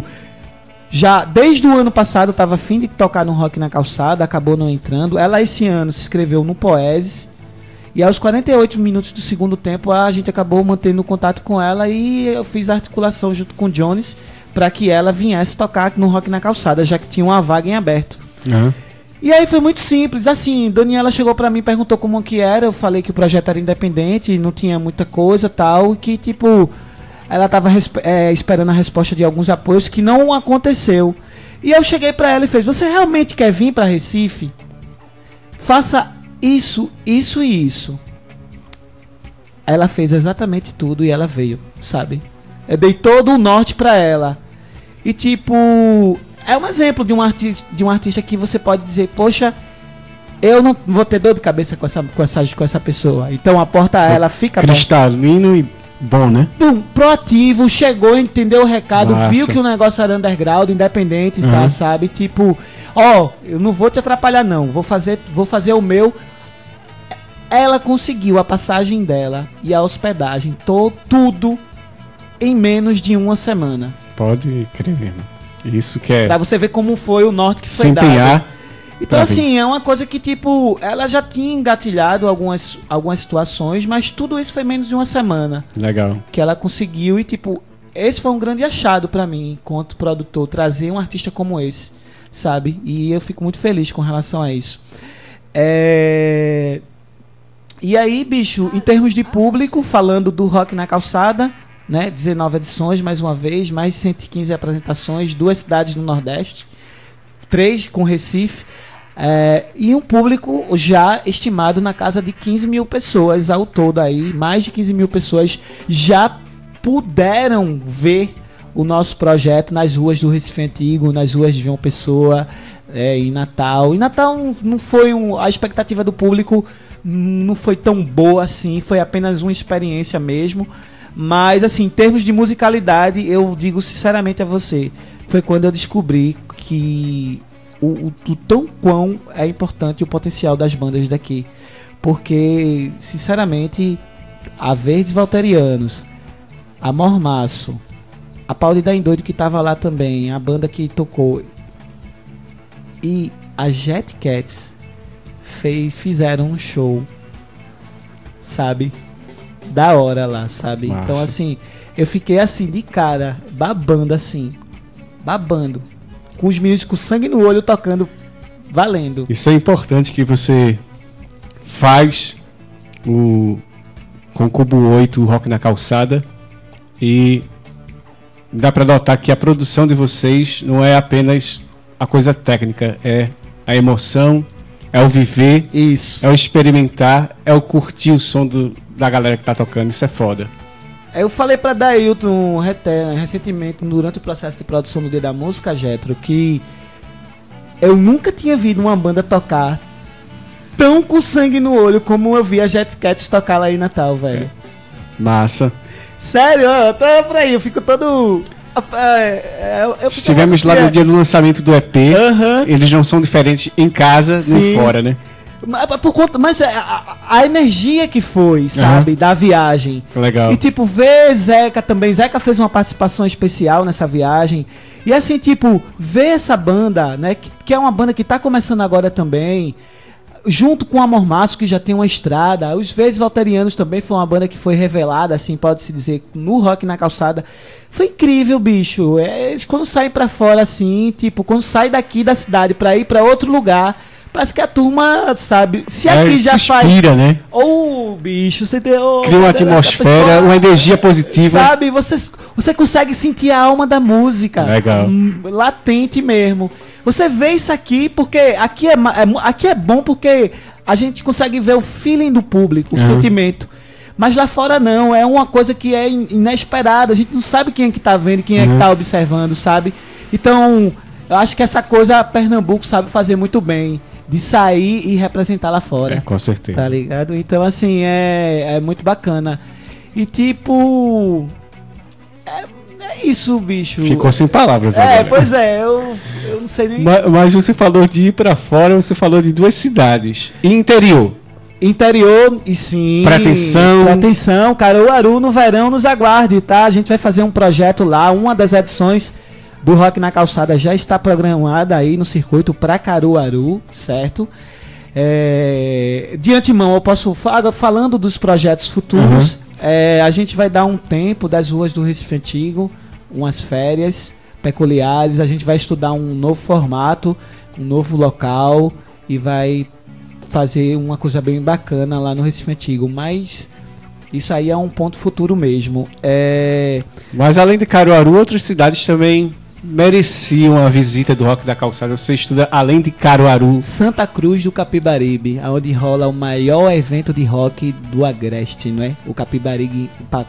já desde o ano passado estava a fim de tocar no Rock na Calçada, acabou não entrando. Ela esse ano se inscreveu no Poesis, E aos 48 minutos do segundo tempo, a gente acabou mantendo contato com ela e eu fiz a articulação junto com o Jones para que ela viesse tocar no Rock na Calçada, já que tinha uma vaga em aberto. Uhum. E aí foi muito simples, assim, Daniela chegou pra mim e perguntou como que era, eu falei que o projeto era independente, não tinha muita coisa tal, e que tipo, ela tava esperando a resposta de alguns apoios que não aconteceu. E eu cheguei pra ela e fez, você realmente quer vir pra Recife? Faça isso, isso e isso. Ela fez exatamente tudo e ela veio, sabe? Eu dei todo o norte pra ela. E tipo, é um exemplo de um artista que você pode dizer, poxa, eu não vou ter dor de cabeça com essa pessoa. Então a porta ela fica cristalino e bom, né? Proativo, chegou, entendeu o recado, Massa. viu que o negócio era underground, independente, tá, sabe? Tipo, eu não vou te atrapalhar não, vou fazer o meu. Ela conseguiu a passagem dela e a hospedagem, tudo em menos de uma semana. Pode crer mesmo. Isso que é... Pra você ver como foi o norte que foi se empenhar. dado. Então, assim, é uma coisa que, tipo, ela já tinha engatilhado algumas situações, mas tudo isso foi menos de uma semana. Legal. Que ela conseguiu e, tipo, esse foi um grande achado pra mim, enquanto produtor, trazer um artista como esse, sabe? E eu fico muito feliz com relação a isso. E aí, bicho, em termos de público, falando do Rock na Calçada, né, 19 edições, mais uma vez, mais de 115 apresentações, 2 cidades no Nordeste, 3 com Recife, e um público já estimado na casa de 15 mil pessoas ao todo aí, mais de 15 mil pessoas já puderam ver o nosso projeto nas ruas do Recife Antigo, nas ruas de João Pessoa, em Natal. Em Natal não foi a expectativa do público não foi tão boa assim, foi apenas uma experiência mesmo. Mas, assim, em termos de musicalidade, eu digo sinceramente a você, foi quando eu descobri que o tão quão é importante o potencial das bandas daqui. Porque, sinceramente, a Verdes Valterianos, a Mormaço, a Pauli da Endoido que tava lá também, a banda que tocou, e a Jet Cats fizeram um show, sabe? Da hora lá, sabe? Massa. Então, assim, eu fiquei assim, de cara, babando, com os meninos com sangue no olho tocando, valendo. Isso é importante que você faz com o Cubo 8 o Rock na Calçada e dá pra notar que a produção de vocês não é apenas a coisa técnica, é a emoção, é o viver, isso, é o experimentar, é o curtir o som da galera que tá tocando, isso é foda. Eu falei pra Dailton recentemente, durante o processo de produção do Dia da Música, Getro, que eu nunca tinha visto uma banda tocar tão com sangue no olho como eu vi a Jet Cats tocar lá em Natal, velho. Massa. Sério, eu tô por aí, eu fico todo... Estivemos lá no dia do lançamento do EP. Eles não são diferentes em casa nem fora, né? Mas a energia que foi, sabe, da viagem. Legal. E tipo, ver Zeca também. Zeca fez uma participação especial nessa viagem. E assim, tipo, ver essa banda, né, que é uma banda que tá começando agora também, junto com a Mormaço, que já tem uma estrada. Os Verdes Valterianos também foi uma banda que foi revelada, assim, pode-se dizer, no Rock na Calçada. Foi incrível, bicho. Eles quando saem pra fora, assim, tipo, quando sai daqui da cidade pra ir pra outro lugar, parece que a turma, sabe, se aqui já inspira, faz... né? Bicho, você deu... Cria uma atmosfera, uma energia positiva. Sabe, você consegue sentir a alma da música. Legal. Latente mesmo. Você vê isso aqui porque aqui é bom porque a gente consegue ver o feeling do público, o sentimento. Mas lá fora não, é uma coisa que é inesperada. A gente não sabe quem é que tá vendo, quem é que tá observando, sabe? Então, eu acho que essa coisa Pernambuco sabe fazer muito bem, de sair e representar lá fora. Com certeza. Tá ligado? Então, assim, é muito bacana. E tipo... É isso, bicho. Ficou sem palavras agora. Pois é, eu não sei nem... Mas você falou de ir pra fora, você falou de 2 cidades. E interior? Interior, e sim... Pretensão, Caruaru, no verão, nos aguarde, tá? A gente vai fazer um projeto lá, uma das edições do Rock na Calçada já está programada aí no circuito pra Caruaru, certo? De antemão, eu posso falando dos projetos futuros. A gente vai dar um tempo das ruas do Recife Antigo, umas férias peculiares. A gente vai estudar um novo formato, um novo local e vai fazer uma coisa bem bacana lá no Recife Antigo. Mas isso aí é um ponto futuro mesmo. Mas além de Caruaru, outras cidades também mereciam a visita do Rock da Calçada. Você estuda além de Caruaru. Santa Cruz do Capibaribe, onde rola o maior evento de rock do Agreste, não é? O Capibaribe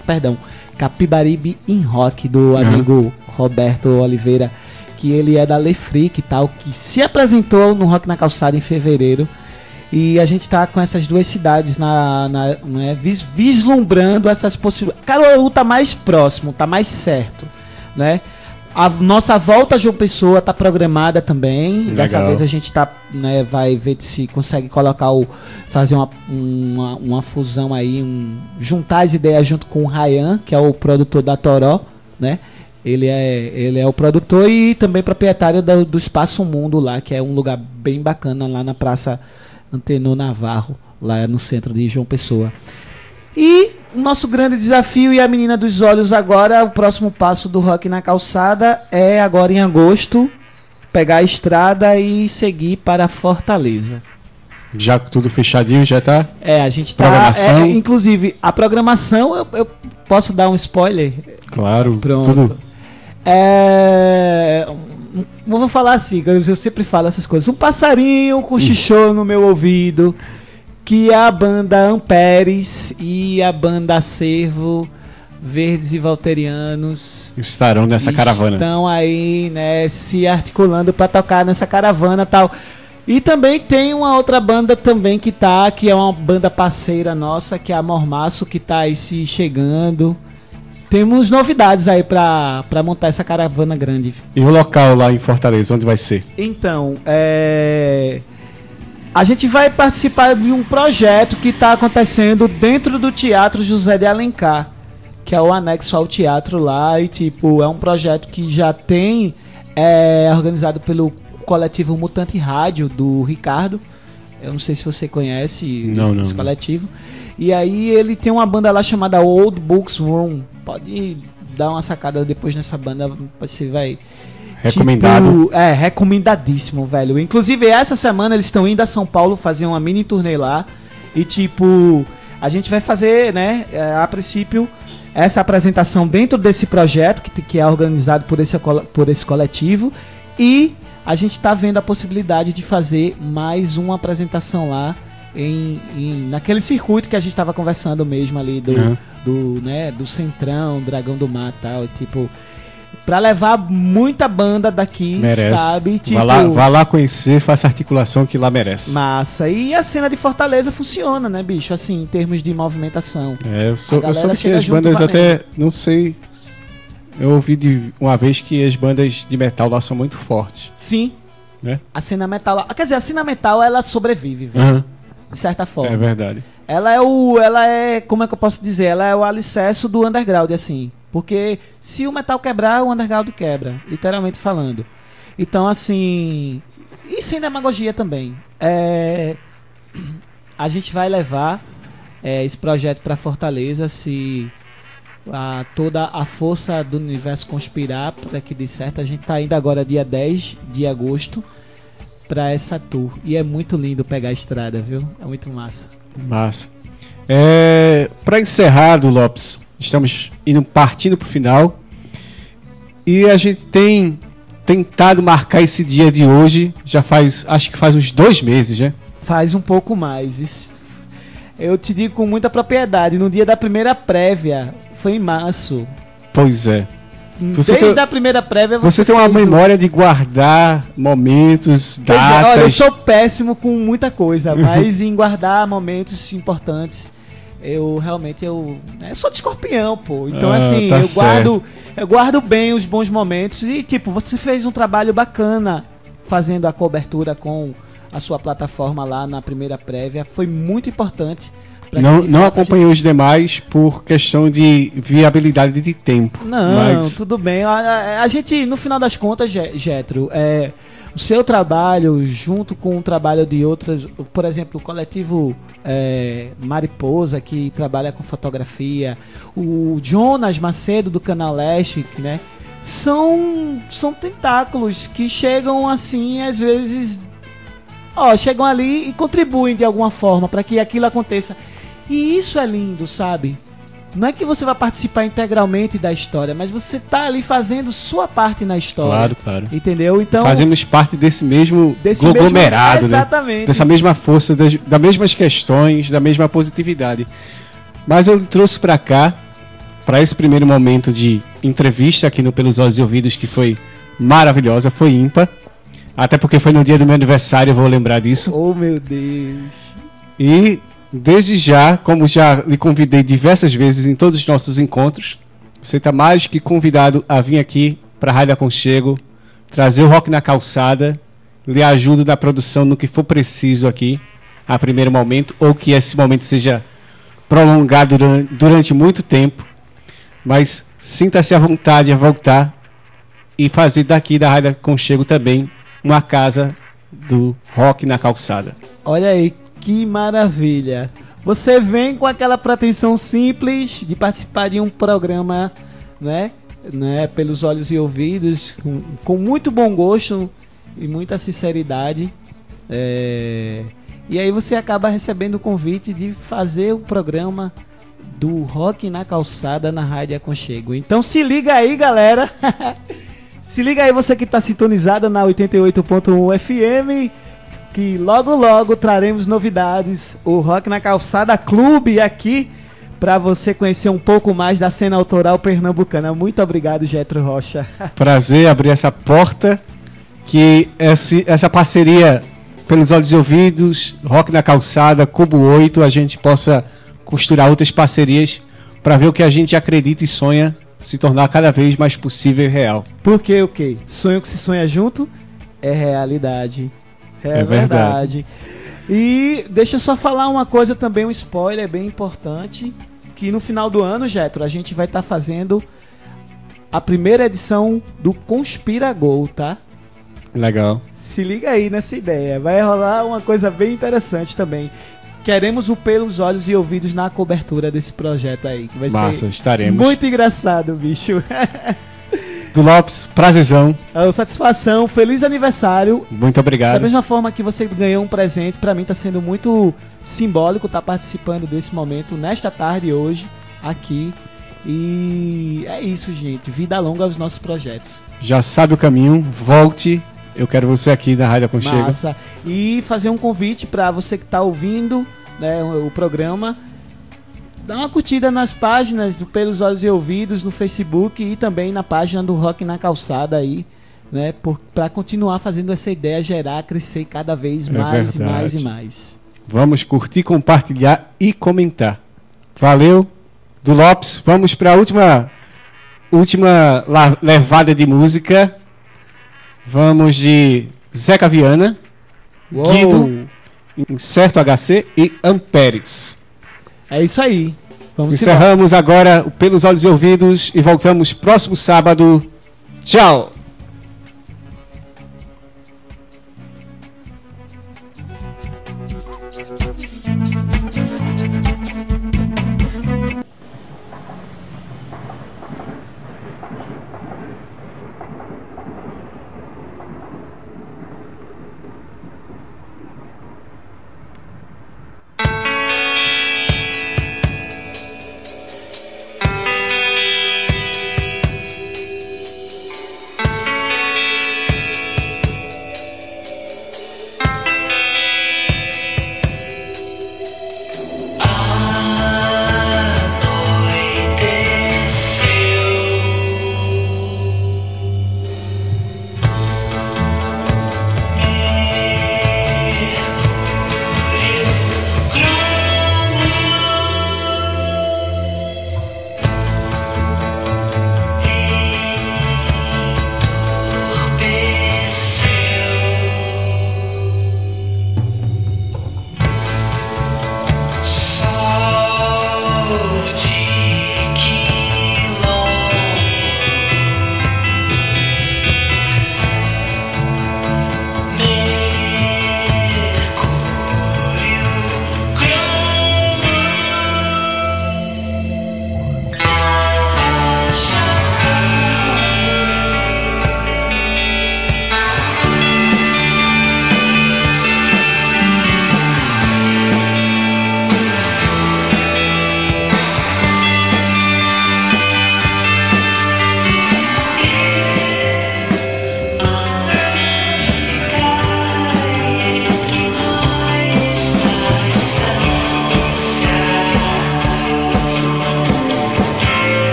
in Rock, do amigo Roberto Oliveira, que ele é da Le Freak e tal, que se apresentou no Rock na Calçada em fevereiro. E a gente tá com essas duas cidades vislumbrando essas possibilidades. Caruaru tá mais próximo, tá mais certo, né? A nossa volta a João Pessoa tá programada também. Legal. Dessa vez a gente tá, vai ver se consegue colocar fazer uma fusão aí, juntar as ideias junto com o Ryan, que é o produtor da Toró, né? Ele é o produtor e também proprietário do Espaço Mundo lá, que é um lugar bem bacana lá na Praça Antenor Navarro, lá no centro de João Pessoa. E o nosso grande desafio e a menina dos olhos agora, o próximo passo do Rock na Calçada é agora em agosto, pegar a estrada e seguir para Fortaleza. Já tudo fechadinho, já tá? A gente tá... inclusive, a programação, eu posso dar um spoiler? Claro, pronto. Tudo. Vou falar assim, eu sempre falo essas coisas. Um passarinho cochichou no meu ouvido que a banda Amperes e a banda Acervo, Verdes e Valterianos estarão nessa caravana. Estão aí, né, se articulando para tocar nessa caravana e tal. E também tem uma outra banda também que é uma banda parceira nossa, que é a Mormaço, que tá aí se chegando. Temos novidades aí pra montar essa caravana grande. E o local lá em Fortaleza, onde vai ser? Então, a gente vai participar de um projeto que está acontecendo dentro do Teatro José de Alencar, que é o anexo ao teatro lá. E é um projeto que já tem organizado pelo coletivo Mutante Rádio, do Ricardo. Eu não sei se você conhece esse coletivo. E aí ele tem uma banda lá chamada Old Books Room. Pode dar uma sacada depois nessa banda, você vai... Recomendado. Recomendadíssimo, velho. Inclusive, essa semana eles estão indo a São Paulo fazer uma mini turnê lá. E a gente vai fazer, né, a princípio, essa apresentação dentro desse projeto que é organizado por esse coletivo. E a gente está vendo a possibilidade de fazer mais uma apresentação lá naquele circuito que a gente estava conversando mesmo ali do Centrão, Dragão do Mar e tal. Pra levar muita banda daqui, merece. Sabe? Vá lá conhecer, faça articulação que lá merece. Massa. E a cena de Fortaleza funciona, né, bicho? Assim, em termos de movimentação. Eu soube que as bandas até, não sei, eu ouvi uma vez que as bandas de metal lá são muito fortes. Sim. Né? A cena metal, quer dizer, a cena metal, ela sobrevive, velho. De certa forma. É verdade. Ela é, como é que eu posso dizer? Ela é o alicerce do underground, assim. Porque se o metal quebrar, o underground quebra, literalmente falando. Então, assim... E sem demagogia também. A gente vai levar esse projeto para Fortaleza se toda a força do universo conspirar para que dê certo. A gente tá indo agora dia 10 de agosto para essa tour. E é muito lindo pegar a estrada, viu? É muito massa. Massa. Para encerrar, Lopes... Estamos partindo para o final. E a gente tem tentado marcar esse dia de hoje. Acho que faz uns 2 meses, né? Faz um pouco mais. Eu te digo com muita propriedade. No dia da primeira prévia, foi em março. Pois é. Desde a primeira prévia você tem uma memória de guardar momentos, datas. Olha, eu sou péssimo com muita coisa, mas em guardar momentos importantes... Eu sou de Escorpião, pô. Então, assim, tá eu guardo bem os bons momentos. E, você fez um trabalho bacana fazendo a cobertura com a sua plataforma lá na primeira prévia. Foi muito importante Não acompanhei os demais por questão de viabilidade de tempo. Não, tudo bem. A gente, no final das contas, Getro, o seu trabalho, junto com o trabalho de outras, por exemplo, o coletivo Mariposa, que trabalha com fotografia, o Jonas Macedo, do Canal Leste, né? São tentáculos que chegam assim, às vezes, chegam ali e contribuem de alguma forma para que aquilo aconteça. E isso é lindo, sabe? Não é que você vai participar integralmente da história, mas você tá ali fazendo sua parte na história. Claro. Entendeu? Então, fazemos parte desse mesmo conglomerado, exatamente. Né? Dessa mesma força, das mesmas questões, da mesma positividade. Mas eu trouxe para cá, para esse primeiro momento de entrevista aqui no Pelos Olhos e Ouvidos, que foi maravilhosa, foi ímpar. Até porque foi no dia do meu aniversário, eu vou lembrar disso. Oh, meu Deus. E desde já, como já lhe convidei diversas vezes em todos os nossos encontros, você está mais que convidado a vir aqui para a Rádio Aconchego, trazer o Rock na Calçada, lhe ajudo na produção no que for preciso aqui, a primeiro momento, ou que esse momento seja prolongado durante muito tempo, mas sinta-se à vontade a voltar e fazer daqui da Rádio Aconchego também uma casa do Rock na Calçada. Olha aí, que maravilha! Você vem com aquela pretensão simples de participar de um programa, né, pelos olhos e ouvidos, com muito bom gosto e muita sinceridade. E aí você acaba recebendo o convite de fazer o programa do Rock na Calçada na Rádio Aconchego. Então se liga aí, galera! Se liga aí, você que está sintonizado na 88.1 FM, que logo traremos novidades. O Rock na Calçada Clube aqui, para você conhecer um pouco mais da cena autoral pernambucana. Muito obrigado, Getro Rocha. Prazer abrir essa porta, que essa parceria Pelos Olhos e Ouvidos, Rock na Calçada, Cubo 8, a gente possa costurar outras parcerias para ver o que a gente acredita e sonha se tornar cada vez mais possível e real. Porque o quê? Sonho que se sonha junto é realidade. É verdade. E deixa eu só falar uma coisa também, um spoiler bem importante, que no final do ano, Getro, a gente vai estar fazendo a primeira edição do Conspira Gol, tá? Legal. Se liga aí nessa ideia, vai rolar uma coisa bem interessante também. Queremos o Pelos Olhos e Ouvidos na cobertura desse projeto aí, que vai ser estaremos. Muito engraçado, bicho. Do Lopes, prazerzão. Satisfação, feliz aniversário. Muito obrigado. Da mesma forma que você ganhou um presente, pra mim tá sendo muito simbólico estar participando desse momento, nesta tarde hoje, aqui. E é isso, gente. Vida longa aos nossos projetos. Já sabe o caminho, volte. Eu quero você aqui na Rádio Aconchego. Massa. E fazer um convite para você que está ouvindo, né, o programa. Dá uma curtida nas páginas do Pelos Olhos e Ouvidos no Facebook e também na página do Rock na Calçada aí, né, para continuar fazendo essa ideia gerar, crescer cada vez mais e mais e mais. Vamos curtir, compartilhar e comentar. Valeu, do Lopes. Vamos para a última levada de música. Vamos de Zeca Viana, Uou. Guido, Incerto HC e Amperes. É isso aí. Encerramos agora o Pelos Olhos e Ouvidos e voltamos próximo sábado. Tchau!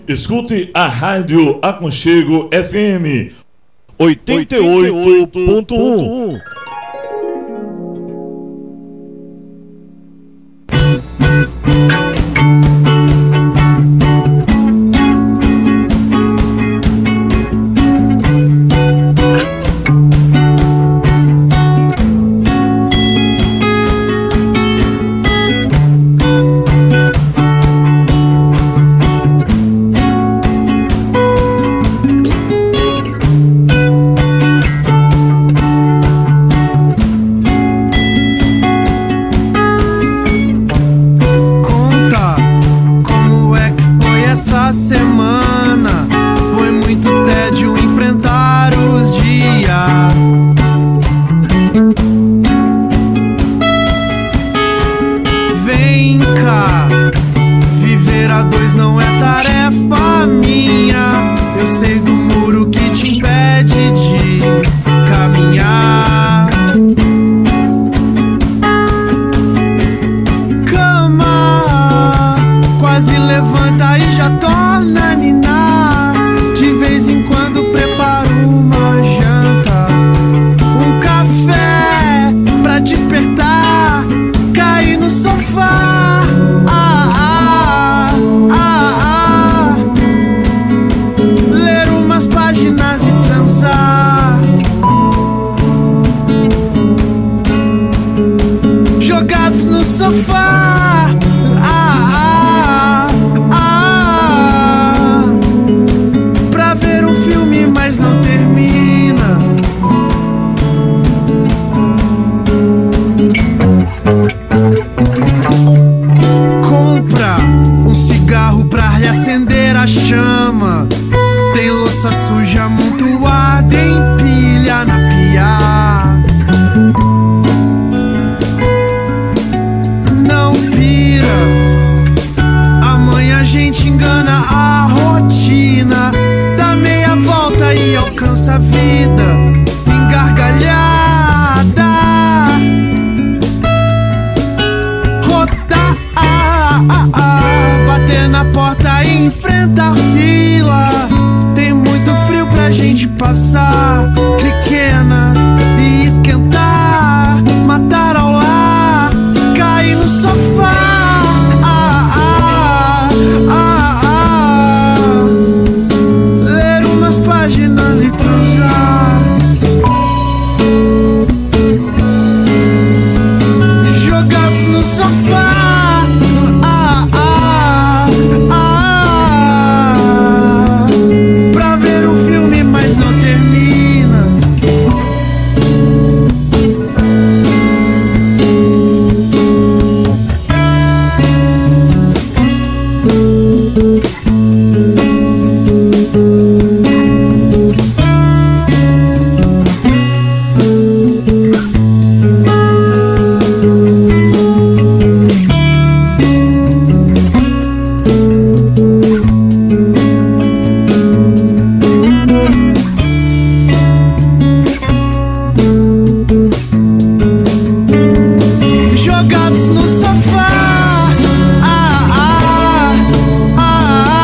escute a Rádio Aconchego FM 88.1. Jogados no sofá,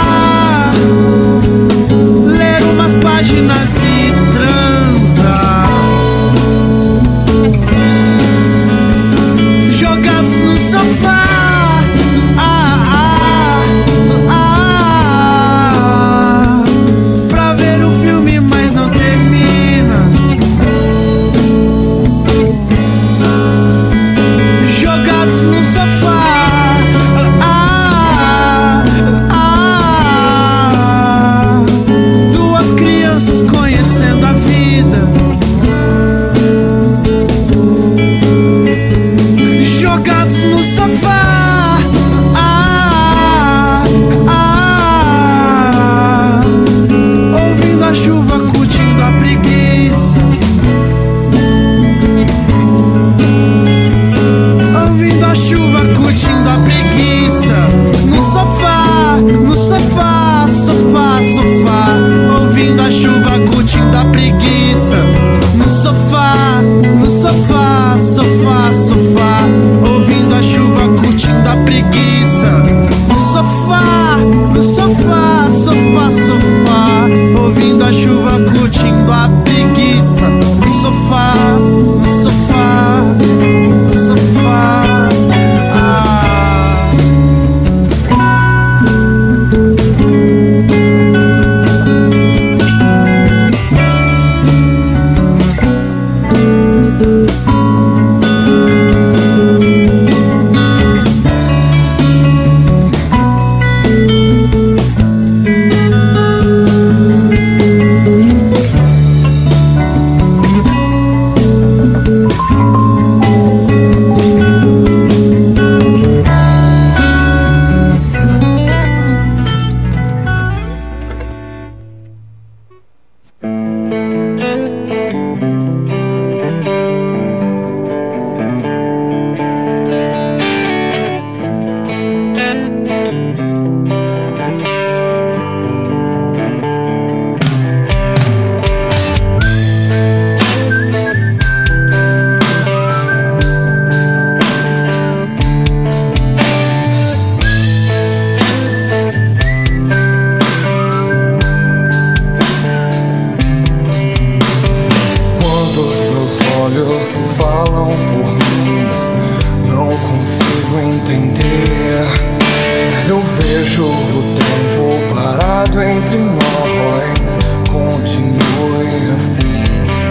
vejo o tempo parado entre nós. Continue assim.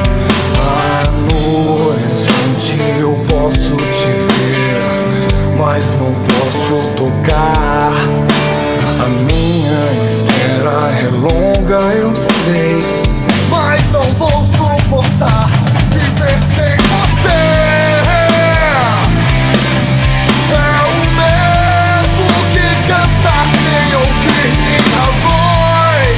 No horizonte eu posso te ver, mas não posso tocar. A minha espera é longa, eu sei, mas não vou suportar viver sem você. É o mesmo que cantar sem ouvir minha voz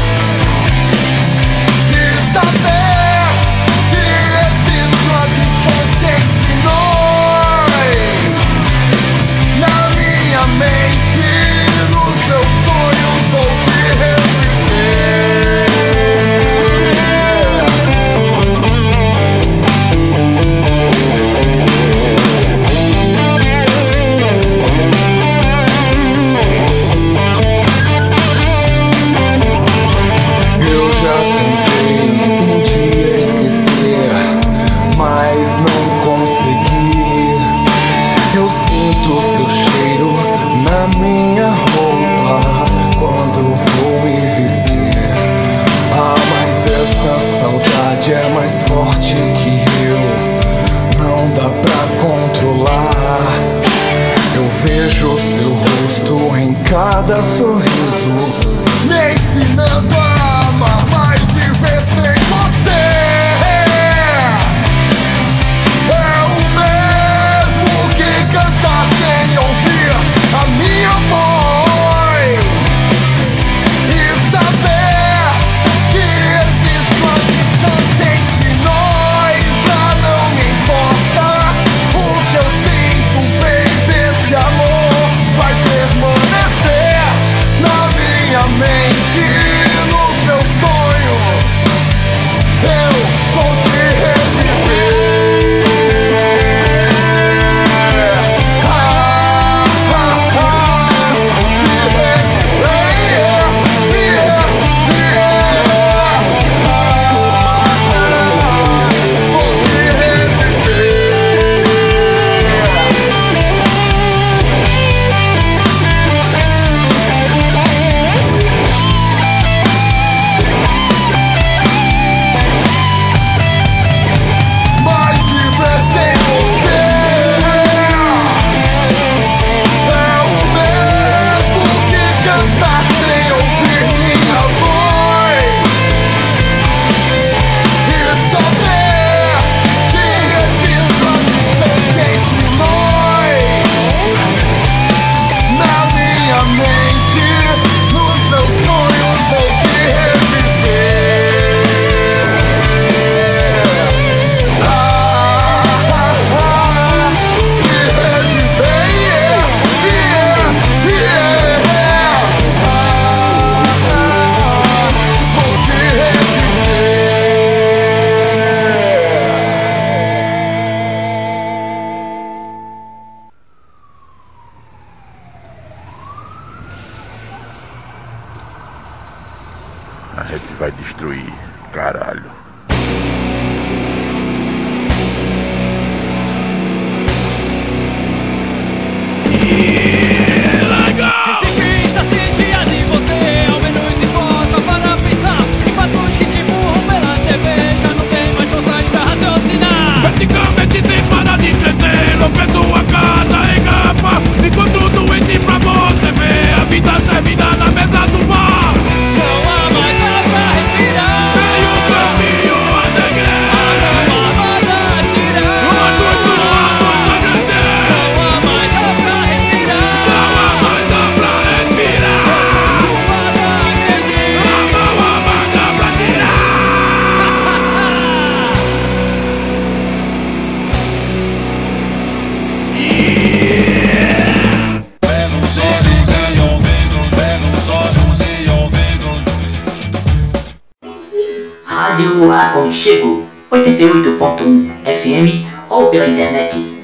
e saber que existe uma distância entre nós. Na minha mente, nos meus sonhos, vou te reviver. Eu já tentei um dia esquecer, mas não consegui. Eu sinto seu cheiro na minha roupa quando eu vou me vestir. Ah, mas essa saudade é mais forte que eu, não dá pra controlar. Eu vejo seu rosto em cada sorriso, me ensinando a amar mais de viver sem você. É o mesmo que cantar sem ouvir a minha voz e saber que existe uma distância entre nós. Ah, não me importa o que eu sinto, baby, esse amor vai permanecer na minha mente, nos meus sonhos. Eu vou te reviver. Mas viver sem você é o mesmo que cantar sem ouvir minha voz e saber que existe uma distância entre nós. Na minha mente, nos meus sonhos, vou te reviver. A gente vai destruir, caralho. Esse Cristo sentia de você, ao menos se esforça para pensar em fatos que te empurram pela TV. Já não tem mais forças pra raciocinar. Praticamente sem parar de crescer, não penso a cada engarrafa. Enquanto doente pra você ver a vida termina na mesa do bar. Não há mais ar pra respirar. Tem um caminho a degregar. Não há nada a tirar. Uma noite a agreder. Não há mais ar pra respirar. Não há mais ar pra respirar. Sussurrada a agredir. Não há vaga pra tirar. Pelos olhos e ouvidos, pelos olhos e ouvidos. Rádio Aconchego 88.1 FM ou pela internet